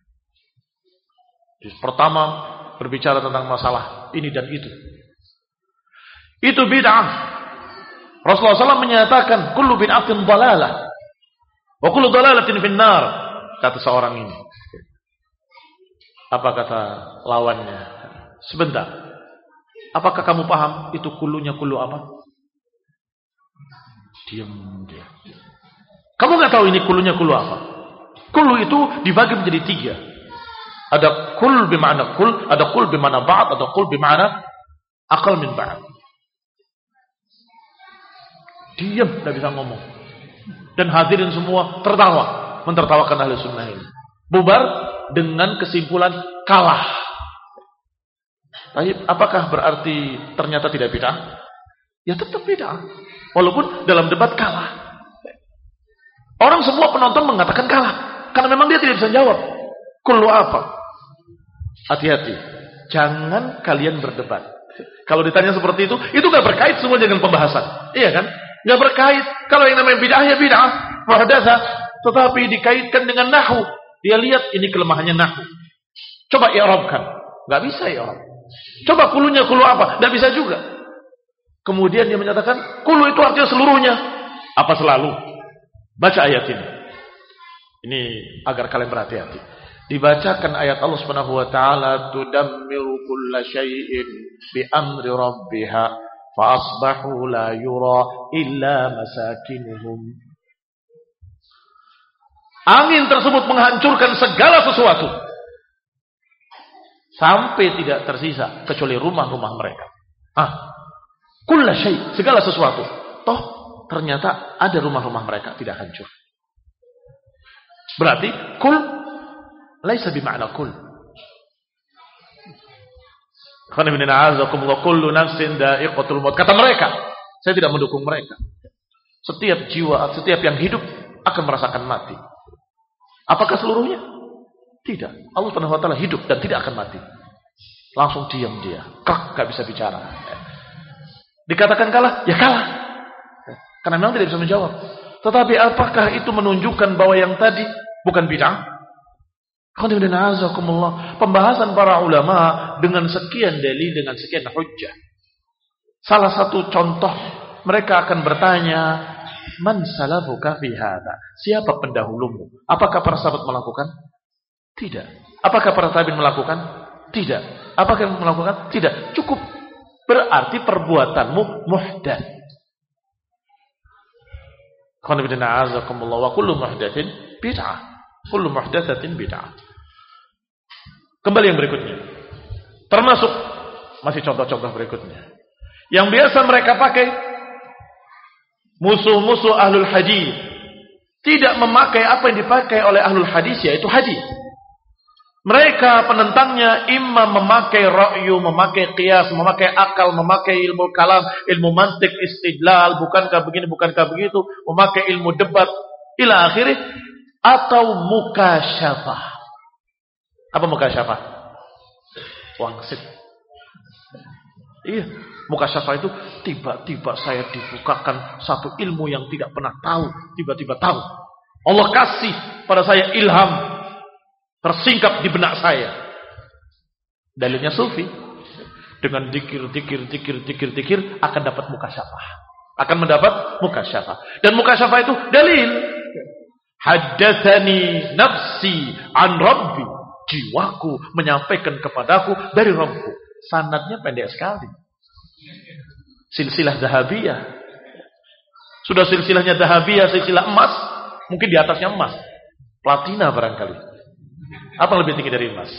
Pertama berbicara tentang masalah ini dan itu. Itu bid'ah. Rasulullah SAW menyatakan kullu bid'atin dhalalah wa kullu dhalalatin finnar. Kata seorang ini. Apa kata lawannya? Sebentar. Apakah kamu paham itu kullunya kullu apa? Diam dia. Kamu nggak tahu ini kullunya kullu apa? Kullu itu dibagi menjadi 3. Ada kul bima'na kul, ada kul bima'na ba'd, ada kul bima'na aqal min ba'd. Diam, tidak bisa ngomong. Dan hadirin semua tertawa, mentertawakan ahli sunnah ini. Bubar dengan kesimpulan kalah. Tapi apakah berarti ternyata tidak bid'ah? Ya tetap bid'ah. Walaupun dalam debat kalah. Orang semua penonton mengatakan kalah. Karena memang dia tidak bisa jawab. Kullu apa? Hati-hati. Jangan kalian berdebat. Kalau ditanya seperti itu gak berkait semua dengan pembahasan. Iya kan? Gak berkait. Kalau yang namanya bid'ah ya bid'ah. Muhdatsah. Tetapi dikaitkan dengan nahwu. Dia lihat ini kelemahannya nahwu. Coba i'rabkan. Gak bisa i'rab. Coba kulunya kulu apa? Gak bisa juga. Kemudian dia menyatakan kulu itu artinya seluruhnya. Apa selalu? Baca ayat ini. Ini agar kalian berhati-hati. Dibacakan ayat Allah Subhanahu wa taala, tudammiru kulla syai'in bi amri rabbiha fa asbahu la yura illa masakinuhum. Angin tersebut menghancurkan segala sesuatu sampai tidak tersisa kecuali rumah-rumah mereka. Kulla syai', segala sesuatu. Toh ternyata ada rumah-rumah mereka tidak hancur. Berarti kul laisa bima'na kul. Kullu nafsin dha'iqatul maut. Kata mereka, saya tidak mendukung mereka. Setiap jiwa, setiap yang hidup akan merasakan mati. Apakah seluruhnya? Tidak. Allah Subhanahu wa taala hidup dan tidak akan mati. Langsung diam dia. Gak bisa bicara. Dikatakan kalah, ya kalah. Karena memang tidak bisa menjawab. Tetapi apakah itu menunjukkan bahwa yang tadi bukan bid'ah? Pembahasan para ulama dengan sekian dalil, dengan sekian hujjah. Salah satu contoh, mereka akan bertanya, man salafuka fi hadza? Siapa pendahulumu? Apakah para sahabat melakukan? Tidak. Apakah para tabi'in melakukan? Tidak. Apakah yang melakukan? Tidak. Cukup. Berarti perbuatanmu muhdats. Wa kullu muhdatsin bid'ah. Kullu muhdatsatin bid'ah. Kembali yang berikutnya. Termasuk masih contoh-contoh berikutnya. Yang biasa mereka pakai musuh-musuh ahlul hadis tidak memakai apa yang dipakai oleh ahlul hadis, yaitu hadis. Mereka penentangnya imam memakai ra'yu, memakai qiyas, memakai akal, memakai ilmu kalam, ilmu mantik, istidlal, bukankah begini, bukankah begitu, memakai ilmu debat, ila akhirih, atau mukasyafah. Apa mukasyafah? Wangsit. Iya, mukasyafah itu tiba-tiba saya dibukakan satu ilmu yang tidak pernah tahu, tiba-tiba tahu. Allah kasih pada saya ilham. Tersingkap di benak saya. Dalilnya sufi. Dengan dikir akan dapat mukasyafah. Akan mendapat mukasyafah. Dan mukasyafah itu dalil. Haddatsani nafsi an rabbi. Jiwaku menyampaikan kepadaku dari Rabbku. Sanadnya pendek sekali. Silsilah dahabiyah. Sudah silsilahnya dahabiyah, silsilah emas. Mungkin di atasnya emas. Platina barangkali. Apa yang lebih tinggi dari emas?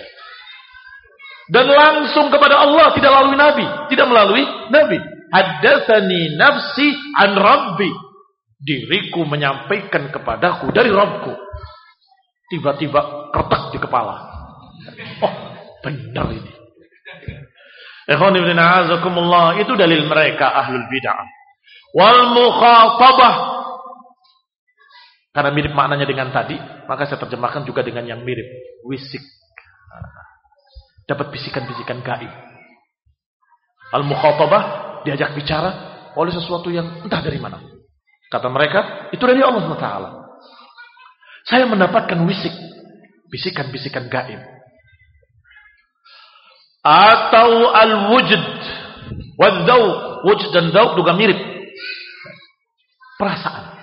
Dan langsung kepada Allah, tidak melalui Nabi, tidak melalui Nabi. Haddatsani nafsi an rabbi. Diriku menyampaikan kepadaku dari Rabbku. Tiba-tiba retak di kepala. Oh, benar ini. Ikhwan ibn a'azakumullah, itu dalil mereka ahlul bid'ah. Wal mukhatabah. Karena mirip maknanya dengan tadi, maka saya terjemahkan juga dengan yang mirip. Wisik. Dapat bisikan-bisikan gaib. Al-mukhatabah, diajak bicara oleh sesuatu yang entah dari mana. Kata mereka, itu dari Allah SWT. Saya mendapatkan wisik. Bisikan-bisikan gaib. Atau al-wujud. Wad-dawq. Wujud dan dawq juga mirip. Perasaan.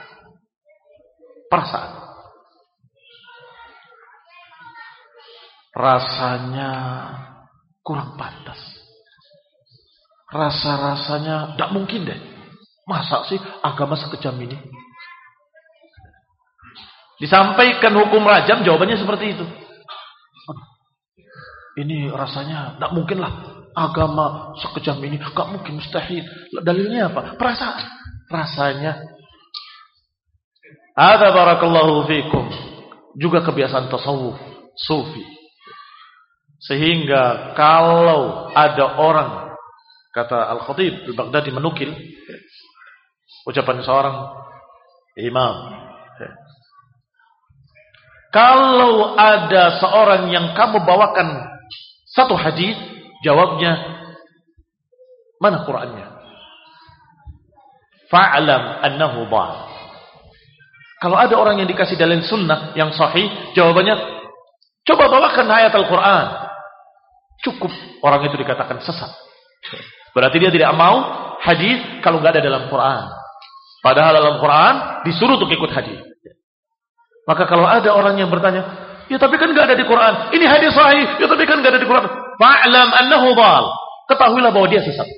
Rasanya kurang pantas. Rasanya tidak mungkin deh. Masa sih agama sekejam ini? Disampaikan hukum rajam, jawabannya seperti itu. Ini rasanya tidak mungkin lah. Agama sekejam ini, gak mungkin, mustahil. Dalilnya apa? Perasaan. Rasanya. Ada barakallahu fikum. Juga kebiasaan tasawuf, sufi. Sehingga kalau ada orang, kata Al-Khatib Al-Baghdadi menukil ucapan seorang imam, kalau ada seorang yang kamu bawakan satu hadis, jawabnya, mana Qur'annya? Fa'lam annahu dhal. Kalau ada orang yang dikasih dalil sunnah yang sahih, jawabannya, coba bawakan ayat Al-Quran. Cukup orang itu dikatakan sesat. Berarti dia tidak mau hadis kalau nggak ada dalam Quran. Padahal dalam Quran disuruh untuk ikut hadis. Maka kalau ada orang yang bertanya, ya tapi kan nggak ada di Quran. Ini hadis sahih, ya tapi kan nggak ada di Quran. Fa'lam annahu dhal. Ketahuilah bahwa dia sesat.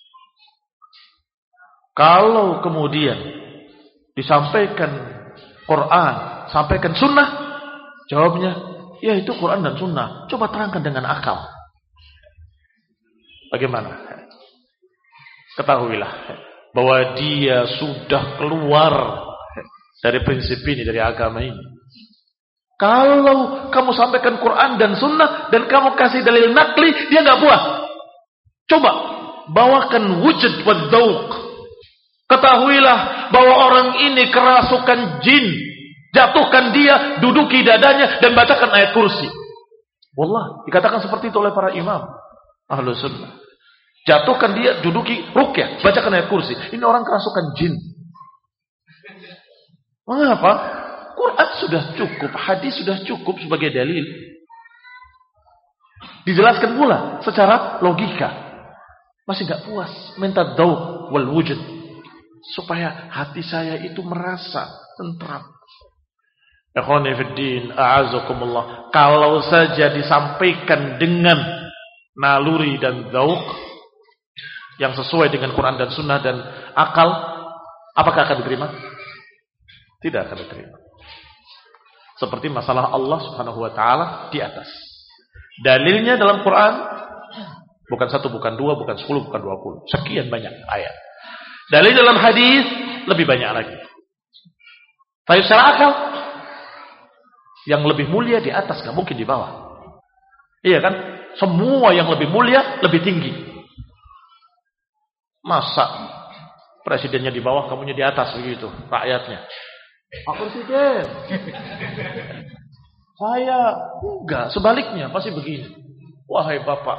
Kalau kemudian disampaikan Quran, sampaikan sunnah, jawabnya, ya itu Quran dan sunnah. Coba terangkan dengan akal. Bagaimana? Ketahuilah bahwa dia sudah keluar dari prinsip ini, dari agama ini. Kalau kamu sampaikan Quran dan sunnah dan kamu kasih dalil nakli, dia nggak puas. Coba bawakan wujud wa dzauq. Ketahuilah bahwa orang ini kerasukan jin. Jatuhkan dia, duduki dadanya dan bacakan ayat kursi. Wallah, dikatakan seperti itu oleh para imam Ahlus Sunnah. Jatuhkan dia, duduki ruqyah, bacakan ayat kursi. Ini orang kerasukan jin. Mengapa? Quran sudah cukup, hadis sudah cukup sebagai dalil. Dijelaskan pula secara logika. Masih gak puas, minta dzauq wal wujud. Supaya hati saya itu merasa tentram. Ikhwani fiddin, a'azakumullah. Kalau saja disampaikan dengan naluri dan dzauq yang sesuai dengan Quran dan Sunnah dan akal, apakah akan diterima? Tidak akan diterima. Seperti masalah Allah Subhanahu wa taala di atas. Dalilnya dalam Quran bukan 1, bukan 2, bukan 10, bukan 20. Sekian banyak ayat. Dalil dalam hadis lebih banyak lagi. Tapi secara akal, yang lebih mulia di atas, gak mungkin di bawah. Iya kan? Semua yang lebih mulia lebih tinggi. Masa presidennya di bawah, kamunya di atas begitu, rakyatnya? Pak Presiden, saya enggak, sebaliknya pasti begini. Wahai Bapak,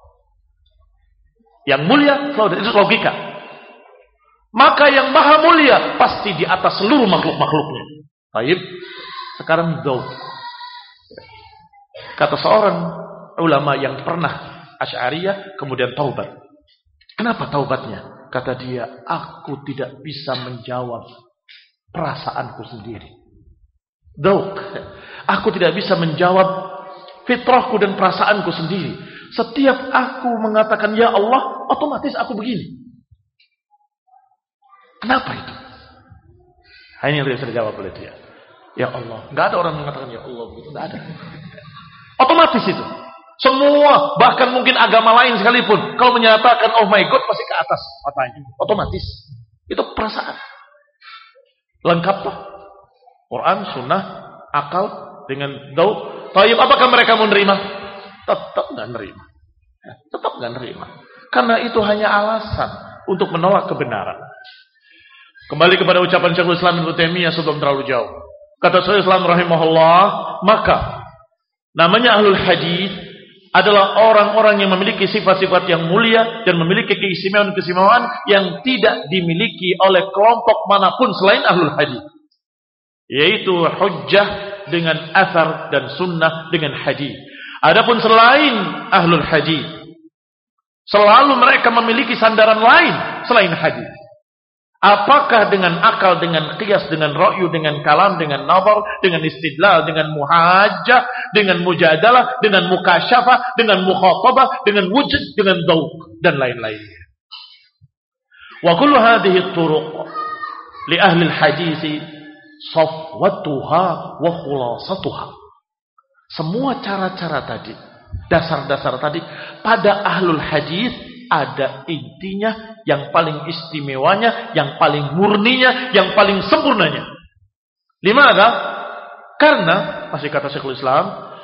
yang mulia selalu, itu logika. Maka yang maha mulia pasti di atas seluruh makhluk-makhluknya. Baik, sekarang dzauq. Kata seorang ulama yang pernah Asy'ariyah kemudian taubat. Kenapa taubatnya? Kata dia, aku tidak bisa menjawab perasaanku sendiri. Dzauq. Aku tidak bisa menjawab fitrahku dan perasaanku sendiri. Setiap aku mengatakan ya Allah, otomatis aku begini. Kenapa itu? Ini yang tidak bisa dijawab oleh dia. Ya Allah. Nggak ada orang mengatakan ya Allah begitu. Nggak ada. Otomatis itu. Semua, bahkan mungkin agama lain sekalipun, kalau menyatakan oh my God pasti ke atas matanya. Otomatis. Itu perasaan. Lengkaplah. Quran, Sunnah, akal dengan dzauq. Tayyib, apakah mereka mau menerima? Tetap nggak menerima. Tetap nggak menerima. Karena itu hanya alasan untuk menolak kebenaran. Kembali kepada ucapan Syekhul Islam Ibnu Taimiyah sebelum terlalu jauh. Kata Syekhul Islam rahimahullah, maka namanya ahlul hadis adalah orang-orang yang memiliki sifat-sifat yang mulia dan memiliki keistimewaan-keistimewaan yang tidak dimiliki oleh kelompok manapun selain ahlul hadis. Yaitu hujjah dengan athar dan sunnah dengan hadis. Adapun selain ahlul hadis, selalu mereka memiliki sandaran lain selain hadis. Apakah dengan akal, dengan qiyas, dengan ra'yu, dengan kalam, dengan nazar, dengan istidlal, dengan muhajjah, dengan mujadalah, dengan mukasyafah, dengan mukhatabah, dengan wujud, dengan dzauq dan lain-lainnya. Wa kullu hadhihi turuq li ahli al-hadits safwatuha wa khulasatuha. Semua cara-cara tadi, dasar-dasar tadi pada ahlul hadis ada intinya, yang paling istimewanya, yang paling murninya, yang paling sempurnanya. Limada? Karena, masih kata Syekhul Islam,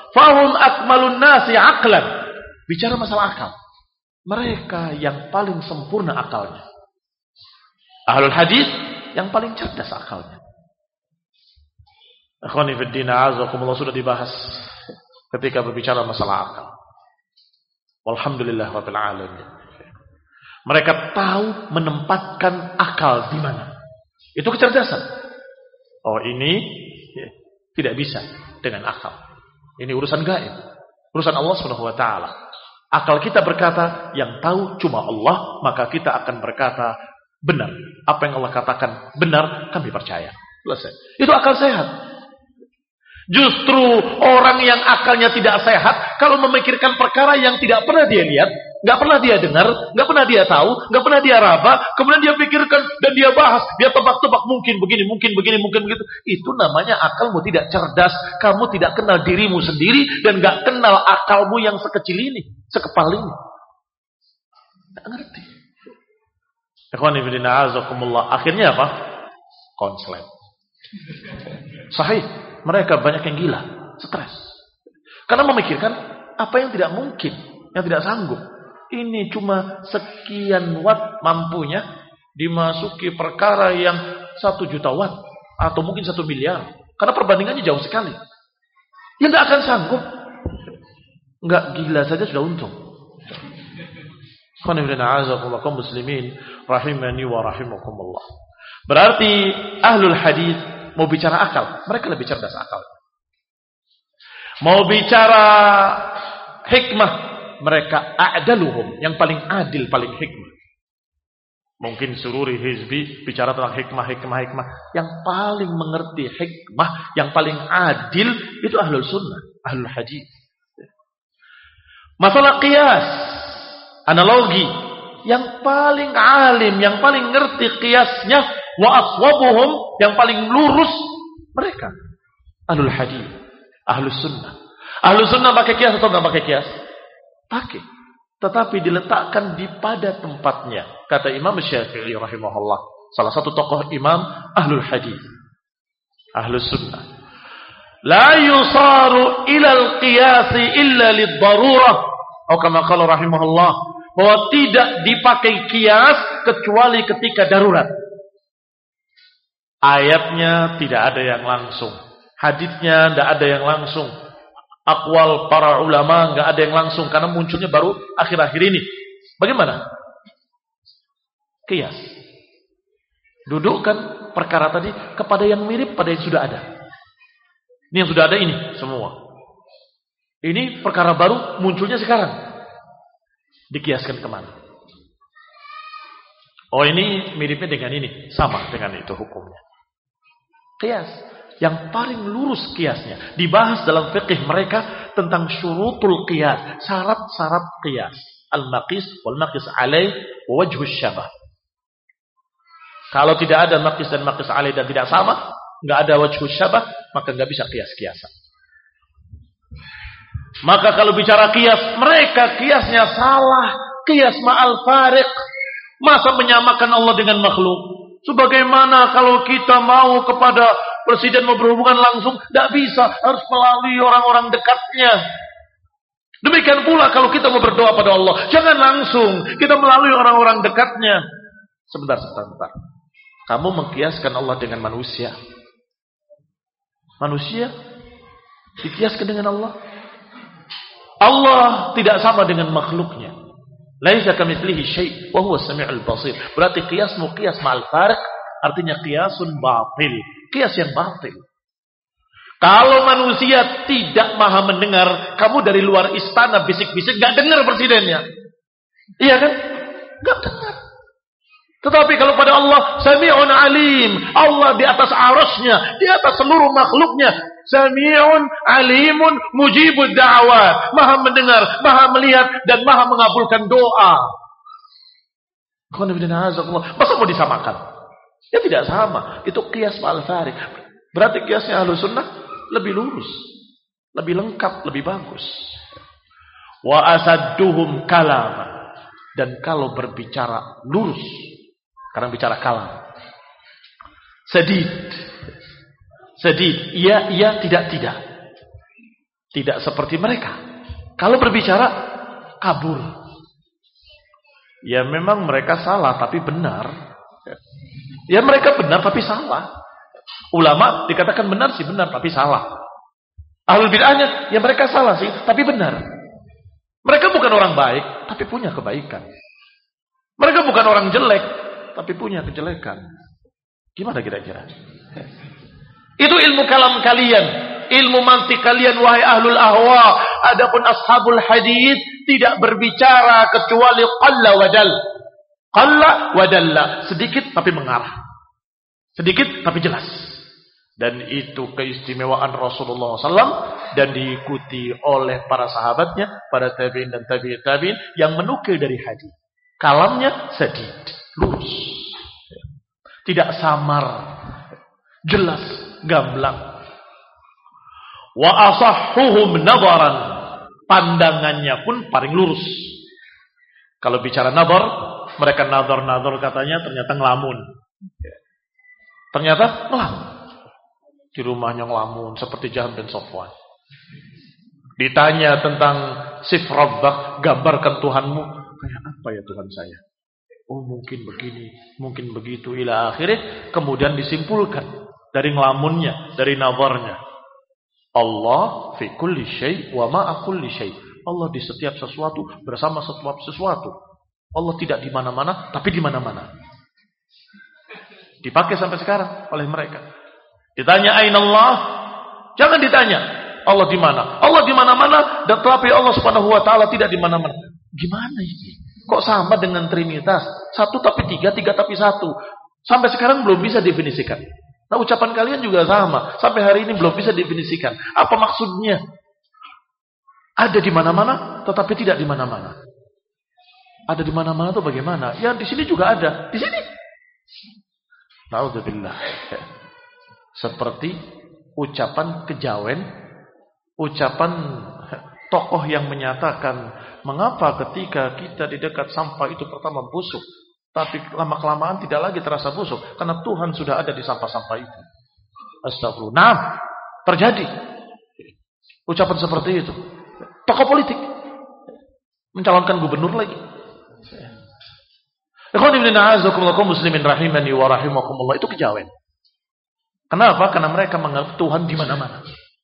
Fahum akmalun nasi aqlan. Bicara masalah akal, mereka yang paling sempurna akalnya. Ahlul hadis yang paling cerdas akalnya. Akhwani fid din, a'azakumullah, sudah dibahas ketika berbicara masalah akal. Walhamdulillah rabbil alamin. Mereka tahu menempatkan akal di mana. Itu kecerdasan. Oh, ini tidak bisa dengan akal. Ini urusan gaib, urusan Allah Subhanahu wa taala. Akal kita berkata, yang tahu cuma Allah, maka kita akan berkata benar. Apa yang Allah katakan benar, kami percaya. Selesai. Itu akal sehat. Justru orang yang akalnya tidak sehat, kalau memikirkan perkara yang tidak pernah dia lihat, nggak pernah dia dengar, nggak pernah dia tahu, nggak pernah dia raba, kemudian dia pikirkan dan dia bahas, dia tebak-tebak, mungkin begini, mungkin begini, mungkin begitu. Itu namanya akalmu tidak cerdas. Kamu tidak kenal dirimu sendiri dan nggak kenal akalmu yang sekecil ini, sekepal ini. Nggak ngerti. Ikhwani fillah, azakumullah. Akhirnya apa? Konslet. Sahih. Mereka banyak yang gila, stres. Karena memikirkan apa yang tidak mungkin, yang tidak sanggup. Ini cuma sekian watt mampunya dimasuki perkara yang 1 juta watt atau mungkin 1 miliar. Karena perbandingannya jauh sekali. Ya nggak akan sanggup. Nggak gila saja sudah untung. Kaum muslimin rahimani wa rahimakumullah. Berarti ahlul hadis mau bicara akal, mereka lebih cerdas akal. Mau bicara hikmah, mereka a'daluhum, yang paling adil, paling hikmah. Mungkin sururi hizbi bicara tentang hikmah. Yang paling mengerti hikmah, yang paling adil, itu ahlul sunnah, ahlul hadis. Masalah qiyas, analogi, yang paling alim, yang paling ngerti qiyasnya, wa aswabuhum, yang paling lurus, mereka ahlul hadis, ahlus sunnah. Ahlus sunnah pakai qiyas atau enggak pakai qiyas? Pakai, tetapi diletakkan di pada tempatnya. Kata Imam Syafi'i rahimahullah, salah satu tokoh imam ahlul hadis, ahlus sunnah, la yusaru ilal qiyasi illa lid-darurah, atau kama qala rahimahullah, bahwa tidak dipakai qiyas kecuali ketika darurat. Ayatnya tidak ada yang langsung, haditsnya tidak ada yang langsung, aqwal para ulama tidak ada yang langsung, karena munculnya baru akhir-akhir ini. Bagaimana? Qiyas. Dudukkan perkara tadi kepada yang mirip pada yang sudah ada. Ini yang sudah ada ini semua. Ini perkara baru munculnya sekarang. Dikiaskan kemana? Oh, ini miripnya dengan ini, sama dengan itu hukumnya. Qiyas. Yang paling lurus qiyasnya dibahas dalam fikih mereka tentang syurutul qiyas, syarat-syarat qiyas, al-maqis wal maqis alaih wa wajhus syabah. Kalau tidak ada maqis dan maqis alaih dan tidak sama, enggak ada wajhus syabah, maka enggak bisa qiyas-qiyasan. Maka kalau bicara qiyas, mereka qiyasnya salah, qiyas ma'al fariq. Masa menyamakan Allah dengan makhluk? Sebagaimana kalau kita mau kepada presiden mau berhubungan langsung, tidak bisa, harus melalui orang-orang dekatnya. Demikian pula kalau kita mau berdoa pada Allah, jangan langsung, kita melalui orang-orang dekatnya. Sebentar. Kamu mengkiaskan Allah dengan manusia. Manusia dikiaskan dengan Allah. Allah tidak sama dengan makhluknya. Laisa kamitslihi syai' wa huwa as-sami'ul basir. Berarti qiyasmu qiyas ma'al fariq, artinya qiyasun batil, qiyas yang batil. Kalau manusia tidak maha mendengar, kamu dari luar istana bisik-bisik enggak dengar presidennya. Iya kan? Enggak dengar. Tetapi kalau pada Allah Sami'un alim, Allah di atas arasy-Nya, di atas seluruh makhluknya, Sami'un alimun mujibud da'awat, maha mendengar, maha melihat dan maha mengabulkan doa. Masa mau disamakan? Ya tidak sama. Itu qiyas ma'al fariq. Berarti qiyasnya ahlus sunnah lebih lurus, lebih lengkap, lebih bagus. Wa asadduhum kalama. Dan kalau berbicara lurus, karena bicara kalam, sedih, iya, tidak. Tidak seperti mereka. Kalau berbicara kabur. Ya memang mereka salah tapi benar. Ya mereka benar tapi salah. Ulama dikatakan benar sih benar tapi salah. Ahlul bid'ahnya ya mereka salah sih tapi benar. Mereka bukan orang baik tapi punya kebaikan. Mereka bukan orang jelek tapi punya kejelekan. Gimana kira-kira? Itu ilmu kalam kalian, ilmu mantik kalian wahai ahlul ahwa. Adapun ashabul hadits tidak berbicara kecuali qalla wadal. Qalla wadalla, sedikit tapi mengarah. Sedikit tapi jelas. Dan itu keistimewaan Rasulullah SAW dan diikuti oleh para sahabatnya, para tabi'in dan tabi'in yang menukil dari hadis. Kalamnya sadid, lurus. Tidak samar, jelas, gamblang. Wa asahhuhum nadharan, pandangannya pun paling lurus. Kalau bicara nadhar, mereka nadhar katanya ternyata ngelamun. Ternyata ngelamun. Di rumahnya ngelamun seperti Jahm bin Safwan. Ditanya tentang sif rabbak, gambarkan Tuhanmu. Kayak apa ya Tuhan saya? Oh mungkin begini, mungkin begitu ila akhirnya. Kemudian disimpulkan dari ngelamunnya, dari nazarnya. Allah fi kulli syai' wa ma'a kulli syai'. Allah di setiap sesuatu bersama setiap sesuatu. Allah tidak di mana-mana tapi di mana-mana. Dipakai sampai sekarang oleh mereka. Ditanya aina Allah? Jangan ditanya Allah di mana. Allah di mana-mana tetapi Allah Subhanahu wa taala tidak di mana-mana. Gimana ini? Kok sama dengan Trinitas? Satu tapi tiga, tiga tapi satu. Sampai sekarang belum bisa definisikan. Nah ucapan kalian juga sama. Sampai hari ini belum bisa definisikan. Apa maksudnya? Ada di mana-mana, tetapi tidak di mana-mana. Ada di mana-mana itu bagaimana? Ya di sini juga ada. Di sini. Na'udzubillah. Seperti ucapan kejawen, ucapan tokoh yang menyatakan mengapa ketika kita di dekat sampah itu pertama busuk, tapi lama-kelamaan tidak lagi terasa busuk karena Tuhan sudah ada di sampah-sampah itu. Astagfirullah. Nah, terjadi ucapan seperti itu. Tokoh politik mencalonkan gubernur lagi. Ikhwan ibn a'azakumullah muslimin rahimani wa rahimakumullah, itu kejawen. Kenapa? Karena mereka menganggap Tuhan di mana-mana.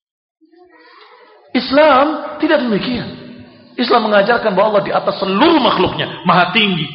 Islam tidak demikian. Islam mengajarkan bahwa Allah di atas seluruh makhluknya, maha tinggi.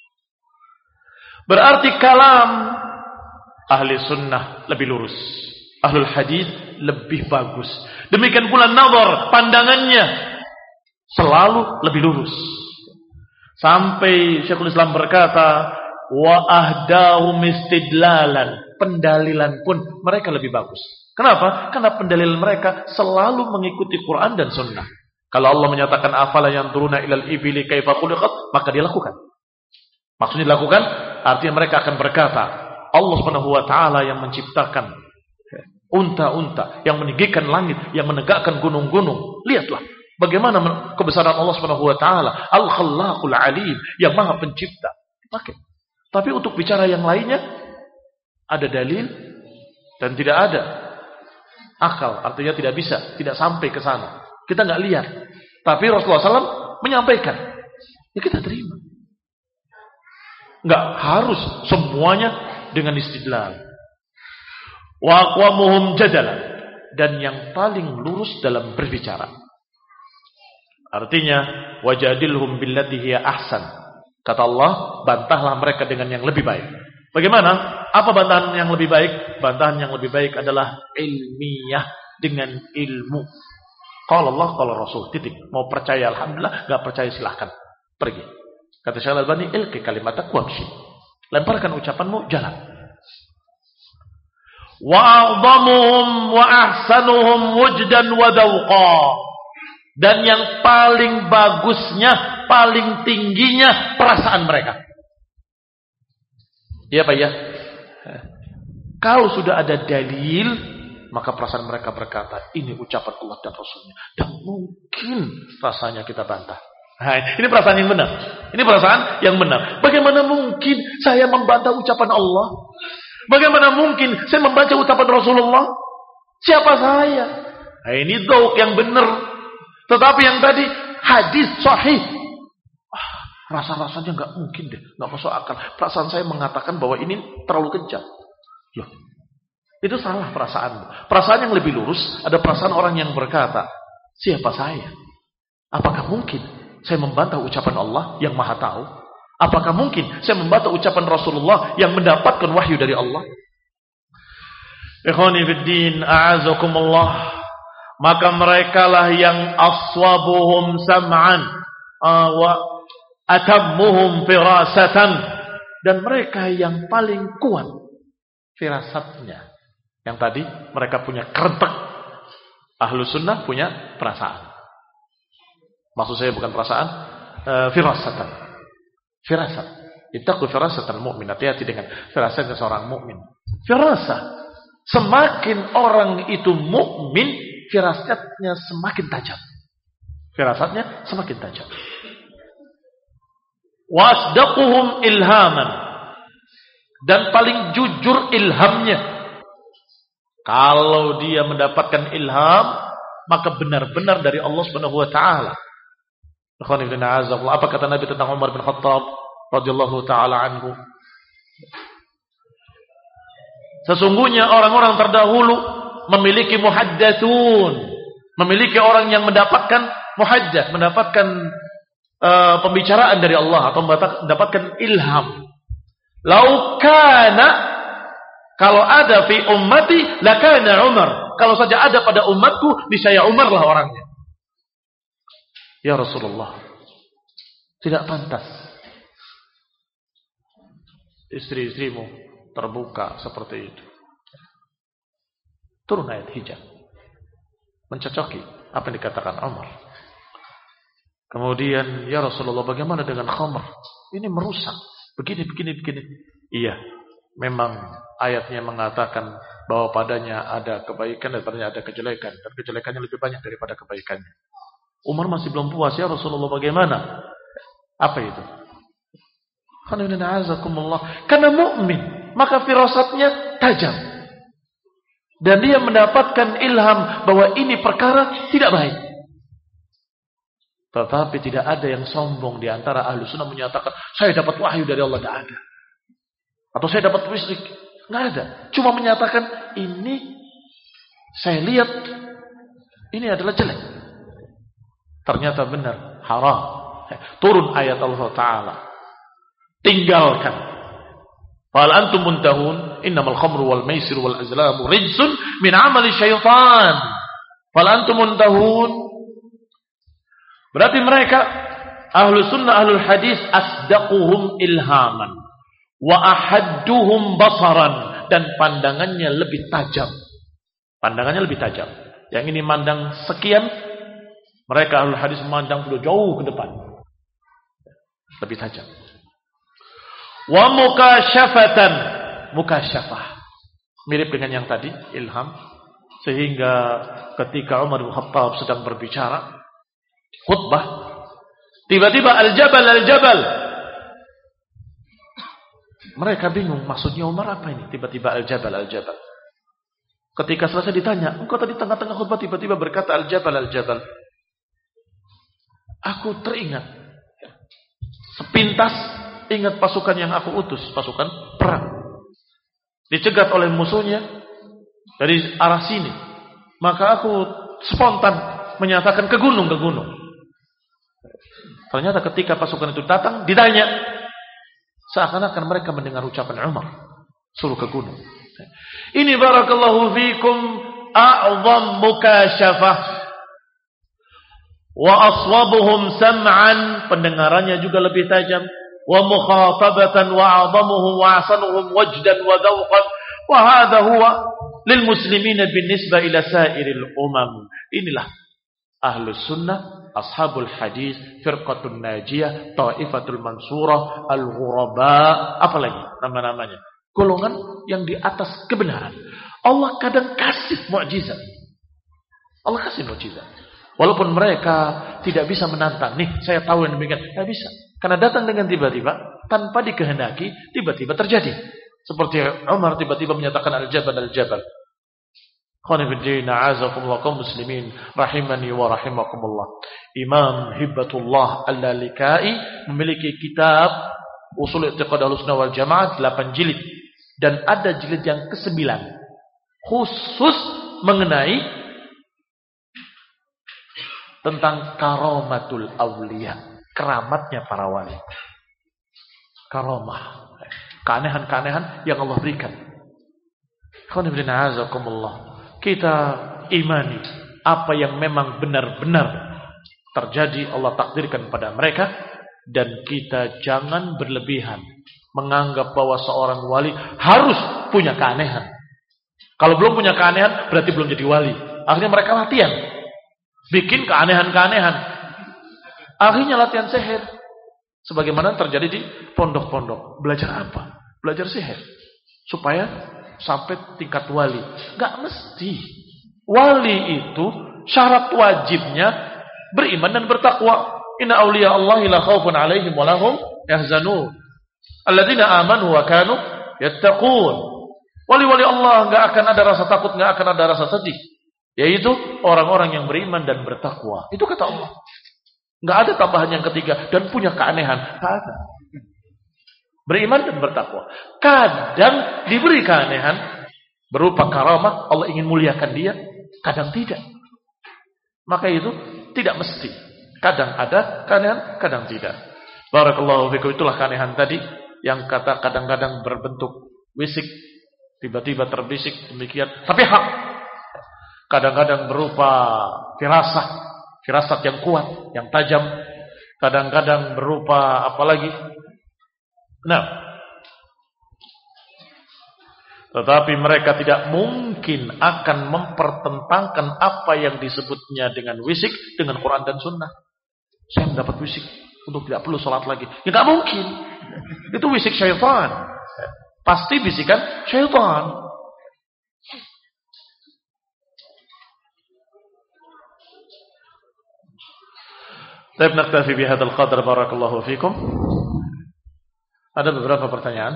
Berarti kalam ahli sunnah lebih lurus, ahlul hadis lebih bagus. Demikian pula nazar, pandangannya selalu lebih lurus. Sampai Syekhul Islam berkata, wa ahdahum istidlalan, pendalilan pun mereka lebih bagus. Kenapa? Karena pendalilan mereka selalu mengikuti Quran dan Sunnah. Kalau Allah menyatakan afala yanzuruna ilal ibili kaifa khuliqat, maka dia lakukan. Maksudnya dilakukan, artinya mereka akan berkata, Allah Subhanahu wa taala yang menciptakan unta-unta, yang meninggikan langit, yang menegakkan gunung-gunung. Lihatlah bagaimana kebesaran Allah Subhanahu wa taala, Al-Khallaqul Alim, yang Maha Pencipta. Pakai. Tapi untuk bicara yang lainnya ada dalil dan tidak ada akal, artinya tidak bisa, tidak sampai ke sana. Kita nggak lihat. Tapi Rasulullah SAW menyampaikan. Ya kita terima. Nggak harus semuanya dengan istidlal. Wa aqwamuhum jadalan, dan yang paling lurus dalam berbicara. Artinya wajadilhum billati hiya ahsan. Kata Allah, bantahlah mereka dengan yang lebih baik. Bagaimana? Apa bantahan yang lebih baik? Bantahan yang lebih baik adalah ilmiah, dengan ilmu. Qala Allah, qala Rasul, titik. Mau percaya alhamdulillah, enggak percaya silahkan. Pergi. Kata Syekh Al-Albani, ilqi kalimatak wamshi. Lemparkan ucapanmu, jalan. Wa a'dhamuhum wa ahsanuhum wujdan wa dawqa. Dan yang paling bagusnya, paling tingginya perasaan mereka. Iya Pak ya? Kalau sudah ada dalil, maka perasaan mereka berkata, ini ucapan Allah dan Rasulnya. Dan mungkin rasanya kita bantah. Nah, ini perasaan yang benar. Ini perasaan yang benar. Bagaimana mungkin saya membantah ucapan Allah? Bagaimana mungkin saya membaca ucapan Rasulullah? Siapa saya? Nah, ini dzauq yang benar. Tetapi yang tadi hadis sahih. Rasa-rasanya nggak mungkin deh, nggak masuk akal. Perasaan saya mengatakan bahwa ini terlalu kejam. Loh, itu salah perasaanmu. Perasaan yang lebih lurus, ada perasaan orang yang berkata, siapa saya? Apakah mungkin saya membantah ucapan Allah yang Maha Tahu? Apakah mungkin saya membantah ucapan Rasulullah yang mendapatkan wahyu dari Allah? Ikhwani fiddin, a'azakumullah. Maka merekalah yang aswabuhum sam'an wa atammuhum firasatan, dan mereka yang paling kuat firasatnya. Yang tadi mereka punya kerentek, ahlu sunnah punya perasaan. Maksud saya bukan perasaan, firasatan. Firasat. Ittaqu firasatan mu'min. Hati-hati dengan firasatnya seorang mukmin. Firasat. Semakin orang itu mukmin, firasatnya semakin tajam. Firasatnya semakin tajam. Wasdaquhum ilhaman, dan paling jujur ilhamnya. Kalau dia mendapatkan ilham, maka benar-benar dari Allah Subhanahu wa taala. Apa kata Nabi tentang Umar bin Khattab radhiyallahu taala anhu? Sesungguhnya orang-orang terdahulu memiliki muhaddatsun, memiliki orang yang mendapatkan muhaddath, mendapatkan pembicaraan dari Allah atau mendapatkan ilham. Lau kana, kalau ada fi ummati lakana Umar. Kalau saja ada pada umatku, niscaya Umar lah orangnya. Ya Rasulullah, tidak pantas istri-istrimu terbuka seperti itu. Turun ayat hijab, mencocoki apa yang dikatakan Umar. Kemudian, ya Rasulullah, bagaimana dengan khamr? Ini merusak. Begini. Iya, memang ayatnya mengatakan bahwa padanya ada kebaikan dan padanya ada kejelekan. Dan kejelekannya lebih banyak daripada kebaikannya. Umar masih belum puas, ya Rasulullah, bagaimana? Apa itu? Karena mukmin, maka firasatnya tajam. Dan dia mendapatkan ilham bahwa ini perkara tidak baik. Tetapi tidak ada yang sombong di antara ahlu sunnah menyatakan, saya dapat wahyu dari Allah, tidak ada. Atau saya dapat wisrik, tidak ada. Cuma menyatakan, ini saya lihat, ini adalah jelek. Ternyata benar, haram. Turun ayat Allah Ta'ala. Tinggalkan. Fal antum muntahun, innamal khamru wal maisir wal azlamu rijsun min amali syaitan. Fal antum muntahun. Berarti mereka ahlu sunnah ahlul hadis asdaquhum ilhaman wa ahadduhum basaran, dan pandangannya lebih tajam. Pandangannya lebih tajam. Yang ini mandang sekian, mereka ahlul hadis memandang sudah jauh ke depan. Lebih tajam. Wa mukasyafatan, mukasyafah. Mirip dengan yang tadi, ilham. Sehingga ketika Umar bin Khattab sedang berbicara khutbah, tiba-tiba al-jabal. Mereka bingung, maksudnya Umar apa ini? Tiba-tiba al-jabal. Ketika selesai ditanya, engkau tadi tengah-tengah khutbah tiba-tiba berkata al-jabal. Aku teringat, sepintas ingat pasukan yang aku utus, pasukan perang. Dicegat oleh musuhnya dari arah sini. Maka aku spontan menyatakan ke gunung. Ternyata ketika pasukan itu datang, ditanya, seakan-akan mereka mendengar ucapan Umar, suruh ke gunung. Ini barakallahu fikum a'zam mukasyafah. Wa aswabuhum sam'an, pendengarannya juga lebih tajam. Wa mukhatabatan wa 'azamuhum wa ahsanuhum wajdan wa dhawqan. Wa hadha huwa lil muslimina binisbah ila sairil umam. Inilah ahlus sunnah, ashabul hadis, firqatul najiyah, taifatul mansurah, al-ghuraba, apalagi nama-namanya. Golongan yang di atas kebenaran. Allah kadang kasih mukjizat. Allah kasih mukjizat. Walaupun mereka tidak bisa menantang. Nih, saya tahu yang demikian. Tidak bisa. Karena datang dengan tiba-tiba, tanpa dikehendaki, tiba-tiba terjadi. Seperti Umar tiba-tiba menyatakan al-jabal. Khonifuddin a'azakumullah kaum muslimin rahimani wa rahimakumullah. Imam Hibbatullah Al-Lalikai memiliki kitab Ushul I'tiqad Ahlussunnah wal Jamaah 8 jilid dan ada jilid yang ke-9 khusus mengenai tentang karamatul awliya, keramatnya para wali. Karamah, keanehan-keanehan yang Allah berikan. Khonifuddin a'azakumullah. Kita imani apa yang memang benar-benar terjadi Allah takdirkan pada mereka, dan kita jangan berlebihan menganggap bahwa seorang wali harus punya keanehan. Kalau belum punya keanehan berarti belum jadi wali. Akhirnya mereka latihan bikin keanehan-keanehan. Akhirnya latihan sihir. Sebagaimana terjadi di pondok-pondok. Belajar apa? Belajar sihir supaya sampai tingkat wali. Gak mesti. Wali itu syarat wajibnya beriman dan bertakwa. Inna awliya Allahi la khawfun alaihim wa lahum yahzanun. Alladzina amanu wa kanu yattaqun. Wali-wali Allah gak akan ada rasa takut, gak akan ada rasa sedih. Yaitu orang-orang yang beriman dan bertakwa. Itu kata Allah. Gak ada tambahan yang ketiga. Dan punya keanehan. Gak ada. Beriman dan bertakwa. Kadang diberi keanehan berupa karamah, Allah ingin muliakan dia, kadang tidak. Maka itu tidak mesti. Kadang ada keanehan, kadang tidak. Barakallahu fikum. Itulah keanehan tadi yang kata kadang-kadang berbentuk wisik, tiba-tiba terbisik demikian, tapi hak. Kadang-kadang berupa firasat yang kuat, yang tajam. Kadang-kadang berupa apalagi. Nah, tetapi mereka tidak mungkin akan mempertentangkan apa yang disebutnya dengan wisik dengan Quran dan Sunnah. Saya mendapat wisik untuk tidak perlu sholat lagi. Ya nggak mungkin. Itu wisik syaitan. Pasti bisikan syaitan. Baik, naktafi bihadzal qadar. Barakallahu fikum. Ada beberapa pertanyaan.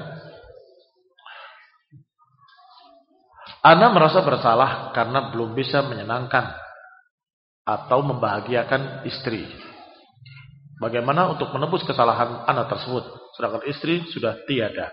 Ana merasa bersalah karena belum bisa menyenangkan atau membahagiakan istri. Bagaimana untuk menebus kesalahan ana tersebut, sedangkan istri sudah tiada?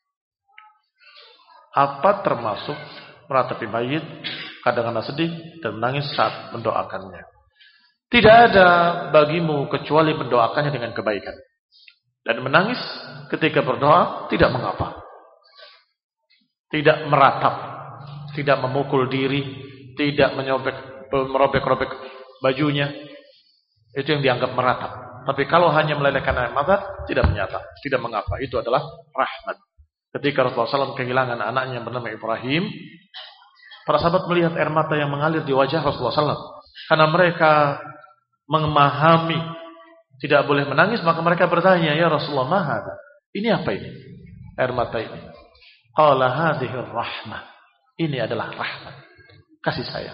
Apa termasuk meratapi mayit, kadang ana sedih dan menangis saat mendoakannya? Tidak ada bagimu kecuali mendoakannya dengan kebaikan. Dan menangis ketika berdoa tidak mengapa. Tidak meratap, tidak memukul diri, tidak merobek-robek bajunya. Itu yang dianggap meratap. Tapi kalau hanya melelehkan air mata, tidak menyata, tidak mengapa. Itu adalah rahmat. Ketika Rasulullah SAW kehilangan anaknya yang bernama Ibrahim, para sahabat melihat air mata yang mengalir di wajah Rasulullah SAW. Karena mereka memahami tidak boleh menangis, maka mereka bertanya, ya Rasulullah, ma hadza? Ini apa ini? Air mata ini. Qala hadhihi rahmah. Ini adalah rahmat, kasih sayang.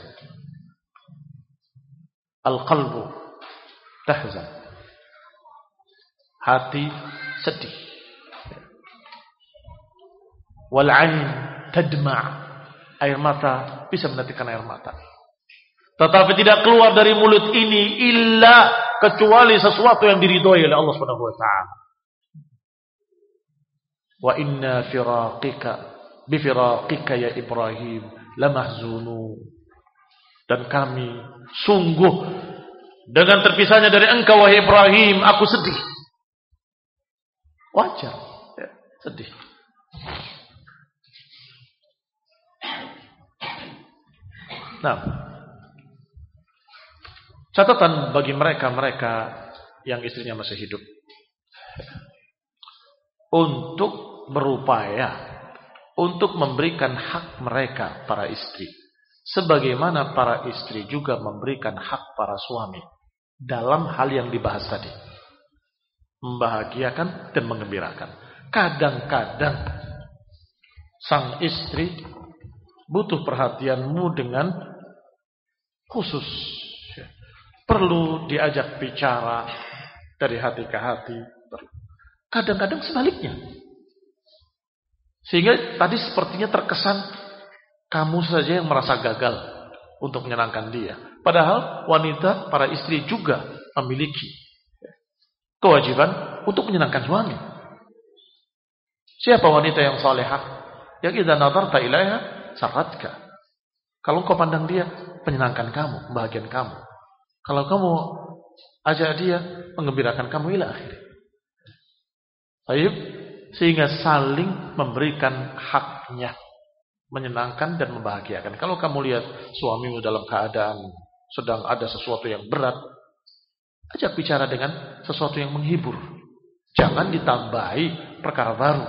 Al-qalbu tahzan. Hati sedih. Wal 'ain tadma'. Air mata bisa menetikan air mata. Tetapi tidak keluar dari mulut ini illa kecuali sesuatu yang diridhoi oleh Allah Subhanahu wa taala. Wa inna bi firaqika ya Ibrahim lamahzunun. Dan kami sungguh dengan terpisahnya dari engkau wahai Ibrahim, aku sedih. Wajar, ya, sedih. Nah, catatan bagi mereka-mereka yang istrinya masih hidup untuk berupaya untuk memberikan hak mereka para istri, sebagaimana para istri juga memberikan hak para suami dalam hal yang dibahas tadi, membahagiakan dan mengembirakan. Kadang-kadang sang istri butuh perhatianmu dengan khusus. Perlu diajak bicara dari hati ke hati. Kadang-kadang sebaliknya. Sehingga tadi sepertinya terkesan Kamu saja yang merasa gagal untuk menyenangkan dia. Padahal wanita, para istri juga memiliki kewajiban untuk menyenangkan suami. Siapa wanita yang salehah? Yang idza nadarta ilaiha sarratka. Kalau kau pandang dia, menyenangkan kamu, membahagiakan kamu. Kalau kamu ajak dia, menggembirakan kamu ila akhir. Baik, sehingga saling memberikan haknya, menyenangkan dan membahagiakan. Kalau kamu lihat suamimu dalam keadaan sedang ada sesuatu yang berat, ajak bicara dengan sesuatu yang menghibur. Jangan ditambahi perkara baru.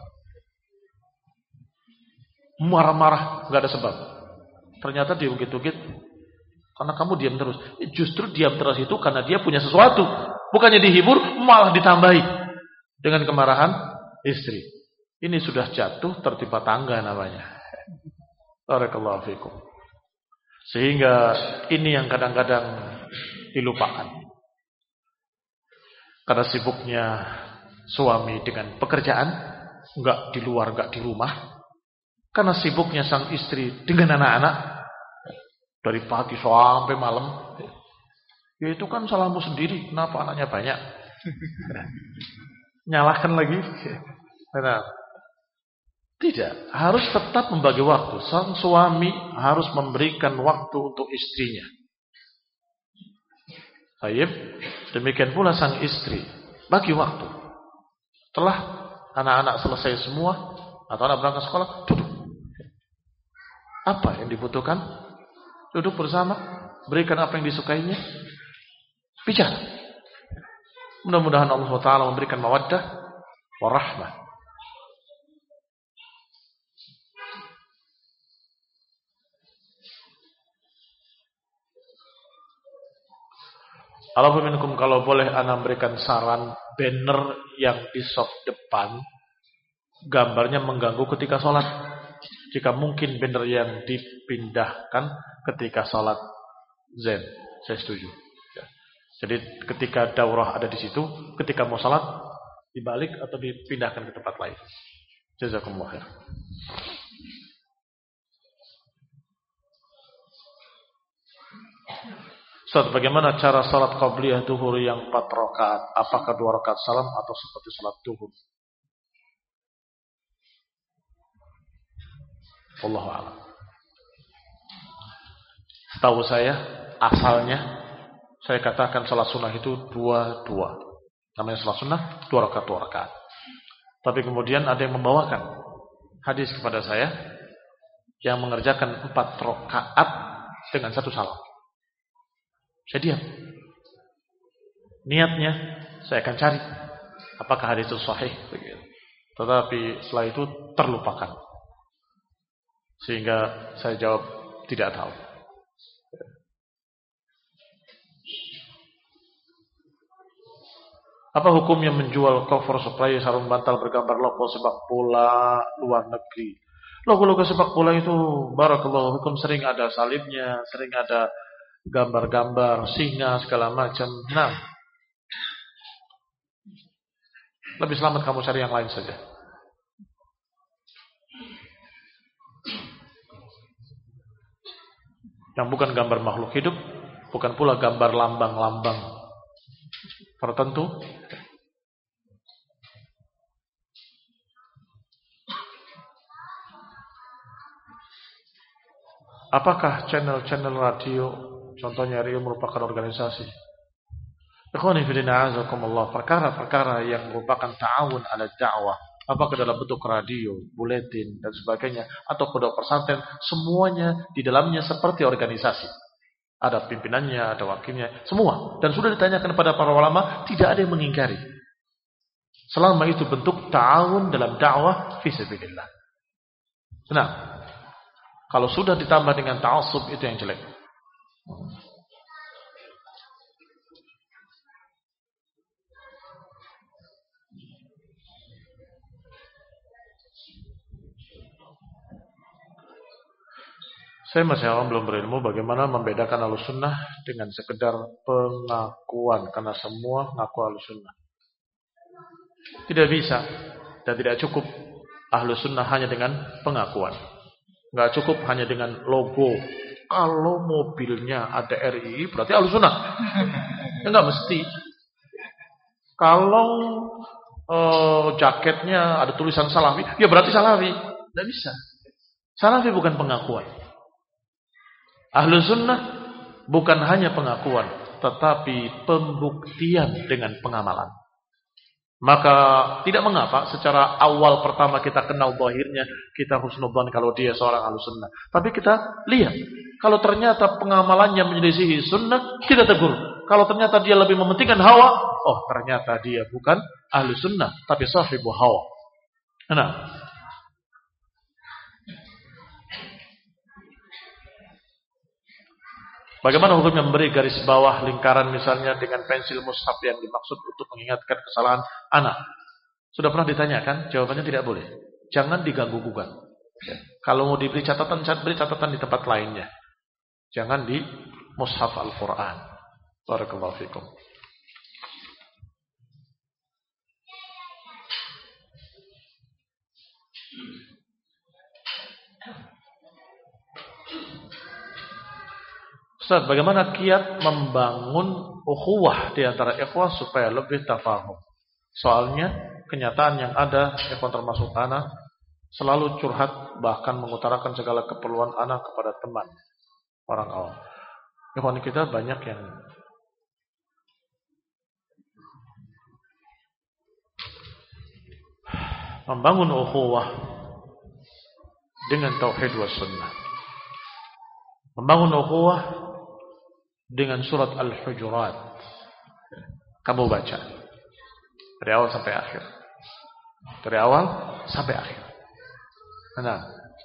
Marah-marah nggak ada sebab. Ternyata dia ungkit-ungkit karena kamu diam terus. Justru diam terus itu karena dia punya sesuatu. Bukannya dihibur, malah ditambahi dengan kemarahan istri. Ini sudah jatuh tertimpa tangga namanya. Barakallahu fikum. Sehingga ini yang kadang-kadang dilupakan. Karena sibuknya suami dengan pekerjaan, enggak di luar, enggak di rumah. Karena sibuknya sang istri dengan anak-anak, dari pagi sampai malam. Ya itu kan salahmu sendiri, kenapa anaknya banyak? Nyalahkan lagi. Nah, tidak, harus tetap membagi waktu. Sang suami harus memberikan waktu untuk istrinya. Baik, demikian pula sang istri bagi waktu. Setelah anak-anak selesai semua atau anak berangkat sekolah, duduk. Apa yang dibutuhkan? Duduk bersama, berikan apa yang disukainya, bicara. Mudah-mudahan Allah Ta'ala memberikan mawaddah warahmah. Alhamdulillah, kalau boleh ana memberikan saran, banner yang di shop depan gambarnya mengganggu ketika sholat. Jika mungkin banner yang dipindahkan ketika sholat Zen, saya setuju. Jadi ketika daurah ada di situ, ketika mau sholat dibalik atau dipindahkan ke tempat lain. Jazakumullah khair. Ustaz, bagaimana cara salat qabliyah duhur yang 4 rakaat? Apakah 2 rakaat salam atau seperti salat duhur? Wallahu a'lam. Setahu saya, asalnya saya katakan salat sunnah itu 2-2. Namanya salat sunnah 2 rakaat. Tapi kemudian ada yang membawakan hadis kepada saya yang mengerjakan 4 rakaat dengan 1 salam. Saya diam. Niatnya saya akan cari apakah hadis itu sahih. Tetapi setelah itu terlupakan. Sehingga saya jawab tidak tahu. Apa hukumnya menjual cover supply sarung bantal bergambar logo sepak bola luar negeri? Logo-logo sepak bola itu barakallahu hukum sering ada salibnya, sering ada gambar-gambar singa segala macam. Nah, lebih selamat kamu cari yang lain saja. Yang bukan gambar makhluk hidup, bukan pula gambar lambang-lambang tertentu. Apakah channel-channel radio, contohnya RIO, merupakan organisasi? Ikhwani fillah azakumullah, perkara-perkara yang merupakan ta'awun ala da'wah, apakah dalam bentuk radio, buletin dan sebagainya, atau pondok pesantren, semuanya di dalamnya seperti organisasi. Ada pimpinannya, ada wakilnya, semua. Dan sudah ditanyakan kepada para ulama, tidak ada yang mengingkari. Selama itu bentuk ta'awun dalam dakwah fi sabilillah. Nah, kalau sudah ditambah dengan ta'assub, itu yang jelek. Saya masih awam, belum berilmu bagaimana membedakan Ahlussunnah dengan sekedar pengakuan, karena semua ngaku Ahlussunnah. Tidak bisa dan tidak cukup Ahlussunnah hanya dengan pengakuan. Nggak cukup hanya dengan logo. Kalau mobilnya ada RI berarti Ahlussunnah. Ya nggak mesti. Kalau jaketnya ada tulisan Salafi, ya berarti Salafi. Nggak bisa. Salafi bukan pengakuan. Ahlussunnah bukan hanya pengakuan, tetapi pembuktian dengan pengamalan. Maka tidak mengapa secara awal pertama kita kenal zahirnya, kita husnudzan kalau dia seorang Ahlussunnah. Tapi kita lihat, kalau ternyata pengamalannya menyelisihi sunnah, kita tegur. Kalau ternyata dia lebih mementingkan hawa, oh ternyata dia bukan Ahlussunnah, tapi sahibu hawa. Nah, bagaimana hukumnya memberi garis bawah lingkaran misalnya dengan pensil mushaf yang dimaksud untuk mengingatkan kesalahan anak? Sudah pernah ditanyakan? Jawabannya tidak boleh. Jangan diganggu-gugat. Kalau mau diberi catatan, beri catatan di tempat lainnya. Jangan di mushaf Al-Quran. Barakallahu fikum. Ustaz, bagaimana kiat membangun ukhuwah di antara ikhwah supaya lebih tafahum? Soalnya kenyataan yang ada, ikhwan termasuk anak, selalu curhat bahkan mengutarakan segala keperluan anak kepada teman orang awam. Ikhwan kita banyak yang membangun ukhuwah dengan tauhid was sunnah. Membangun ukhuwah dengan surat Al-Hujurat. Kamu baca dari awal sampai akhir. Dari awal sampai akhir. Nah,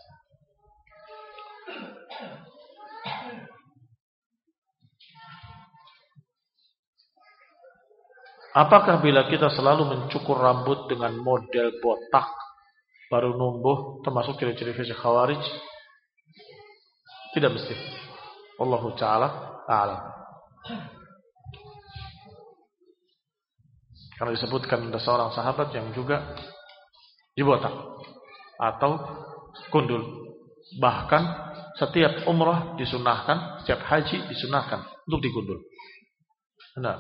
apakah bila kita selalu mencukur rambut dengan model botak baru numbuh termasuk ciri-ciri fisik khawarij? Tidak mesti. Wallahu ta'ala a'lam. Karena disebutkan ada seorang sahabat yang juga dibotak atau gundul. Bahkan setiap umrah disunahkan, setiap haji disunahkan untuk digundul. Nah,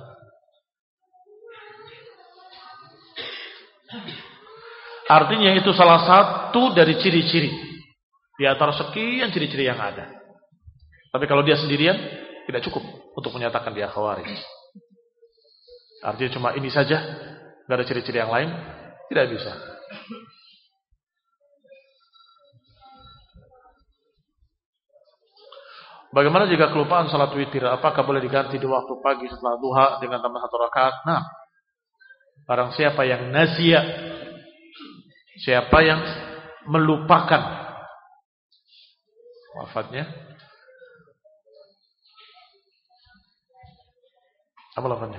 artinya itu salah satu dari ciri-ciri di antara sekian ciri-ciri yang ada. Tapi kalau dia sendirian tidak cukup untuk menyatakan dia khawarij. Artinya cuma ini saja, tidak ada ciri-ciri yang lain, tidak bisa. Bagaimana jika kelupaan salat witir? Apakah boleh diganti di waktu pagi setelah duha dengan tambah 1 rakaat? Nah, barang siapa yang nasia, siapa yang melupakan wafatnya, apa lafaznya?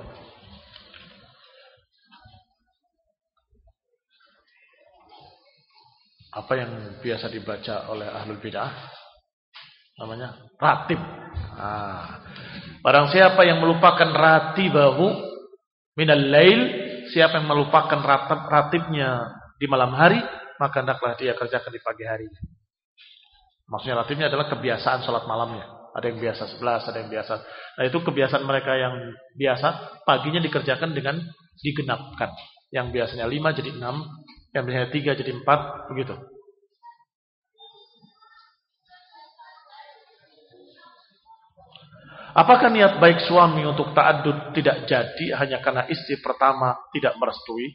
Apa yang biasa dibaca oleh ahlul bid'ah? Namanya ratib. Barang siapa yang melupakan ratibahu minal lail, siapa yang melupakan ratibnya di malam hari, maka hendaklah dia kerjakan di pagi hari. Maksudnya ratibnya adalah kebiasaan sholat malamnya. Ada yang biasa 11, ada yang biasa. Nah itu kebiasaan mereka yang biasa, paginya dikerjakan dengan digenapkan. Yang biasanya 5 jadi 6, yang biasanya 3 jadi 4, begitu. Apakah niat baik suami untuk ta'addud tidak jadi hanya karena istri pertama tidak merestui?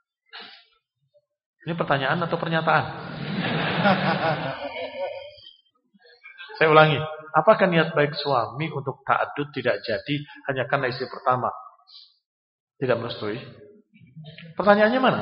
Ini pertanyaan atau pernyataan? Saya ulangi. Apakah niat baik suami untuk ta'addud tidak jadi hanya karena istri pertama tidak merestui? Pertanyaannya mana?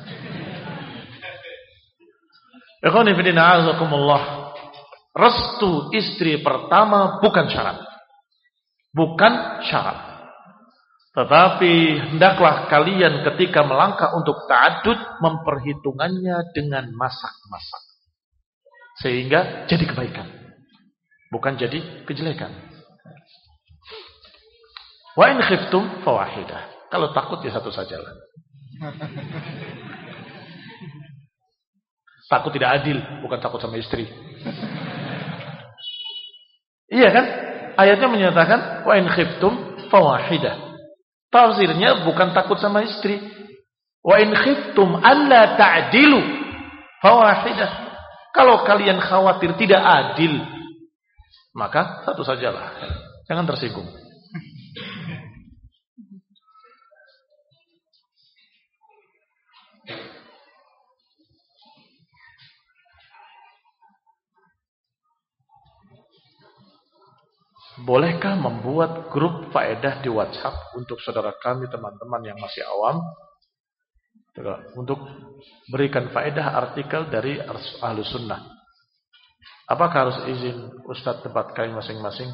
Ikhwani fillah, azakumullah. Restu istri pertama bukan syarat. Bukan syarat. Tetapi hendaklah kalian ketika melangkah untuk ta'addud memperhitungannya dengan masak-masak. Sehingga jadi kebaikan. Bukan jadi kejelekan. Wa in khiftum fawahidah. Kalau takut ya satu sajalah. Takut tidak adil, bukan takut sama istri. Iya kan? Ayatnya menyatakan wa in khiftum fawahidah. Tafsirnya bukan takut sama istri. Wa in khiftum alla ta'dilu fawahidah. Kalau kalian khawatir tidak adil, maka satu sajalah. Jangan tersinggung. Bolehkah membuat grup faedah di WhatsApp untuk saudara kami, teman-teman yang masih awam, untuk berikan faedah artikel dari Ahlus Sunnah? Apakah harus izin Ustadz tempat kami masing-masing?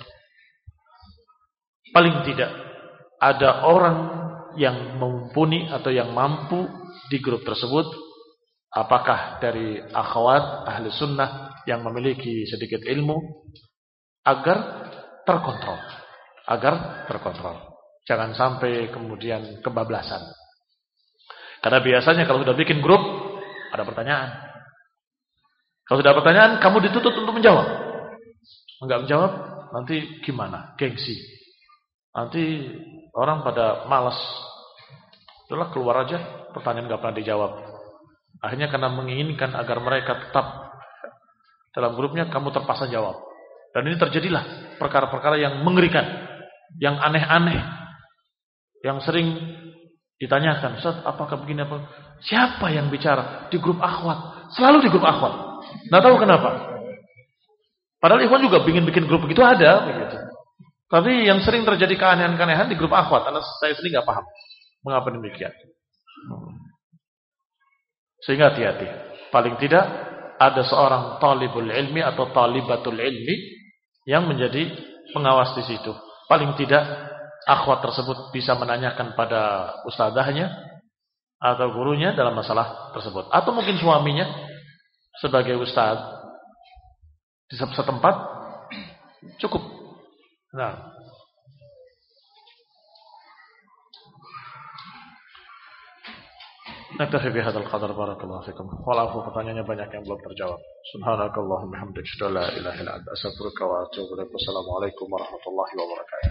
Paling tidak ada orang yang mumpuni atau yang mampu di grup tersebut, apakah dari akhwat Ahlus Sunnah yang memiliki sedikit ilmu, agar terkontrol. Jangan sampai kemudian kebablasan. Karena biasanya kalau sudah bikin grup ada pertanyaan. Kalau sudah ada pertanyaan, kamu dituntut untuk menjawab. Enggak menjawab, nanti gimana? Gengsi. Nanti orang pada malas. Itulah keluar aja, pertanyaan enggak pernah dijawab. Akhirnya karena menginginkan agar mereka tetap dalam grupnya, kamu terpaksa jawab. Dan ini terjadilah perkara-perkara yang mengerikan, yang aneh-aneh, yang sering ditanyakan, Ustaz, apakah begini apa? Siapa yang bicara di grup akhwat? Selalu di grup akhwat. Nggak tahu kenapa. Padahal ikhwan juga bikin grup begitu ada, begitu. Tapi yang sering terjadi keanehan-keanehan di grup akhwat, karena saya sendiri nggak paham mengapa demikian. Sehingga hati-hati. Paling tidak ada seorang talibul ilmi atau talibatul ilmi yang menjadi pengawas di situ. Paling tidak akhwat tersebut bisa menanyakan pada ustadzahnya atau gurunya dalam masalah tersebut. Atau mungkin suaminya sebagai ustadz di setempat cukup. Nah, naktafi bihadzal qadar, barakallahu fikum. Walafu, pertanyaannya banyak yang belum terjawab. Subhanakallahumma hamdaka, la ilaha illa anta, astaghfiruka wa atubu ilaik. Wassalamualaikum warahmatullahi wabarakatuh.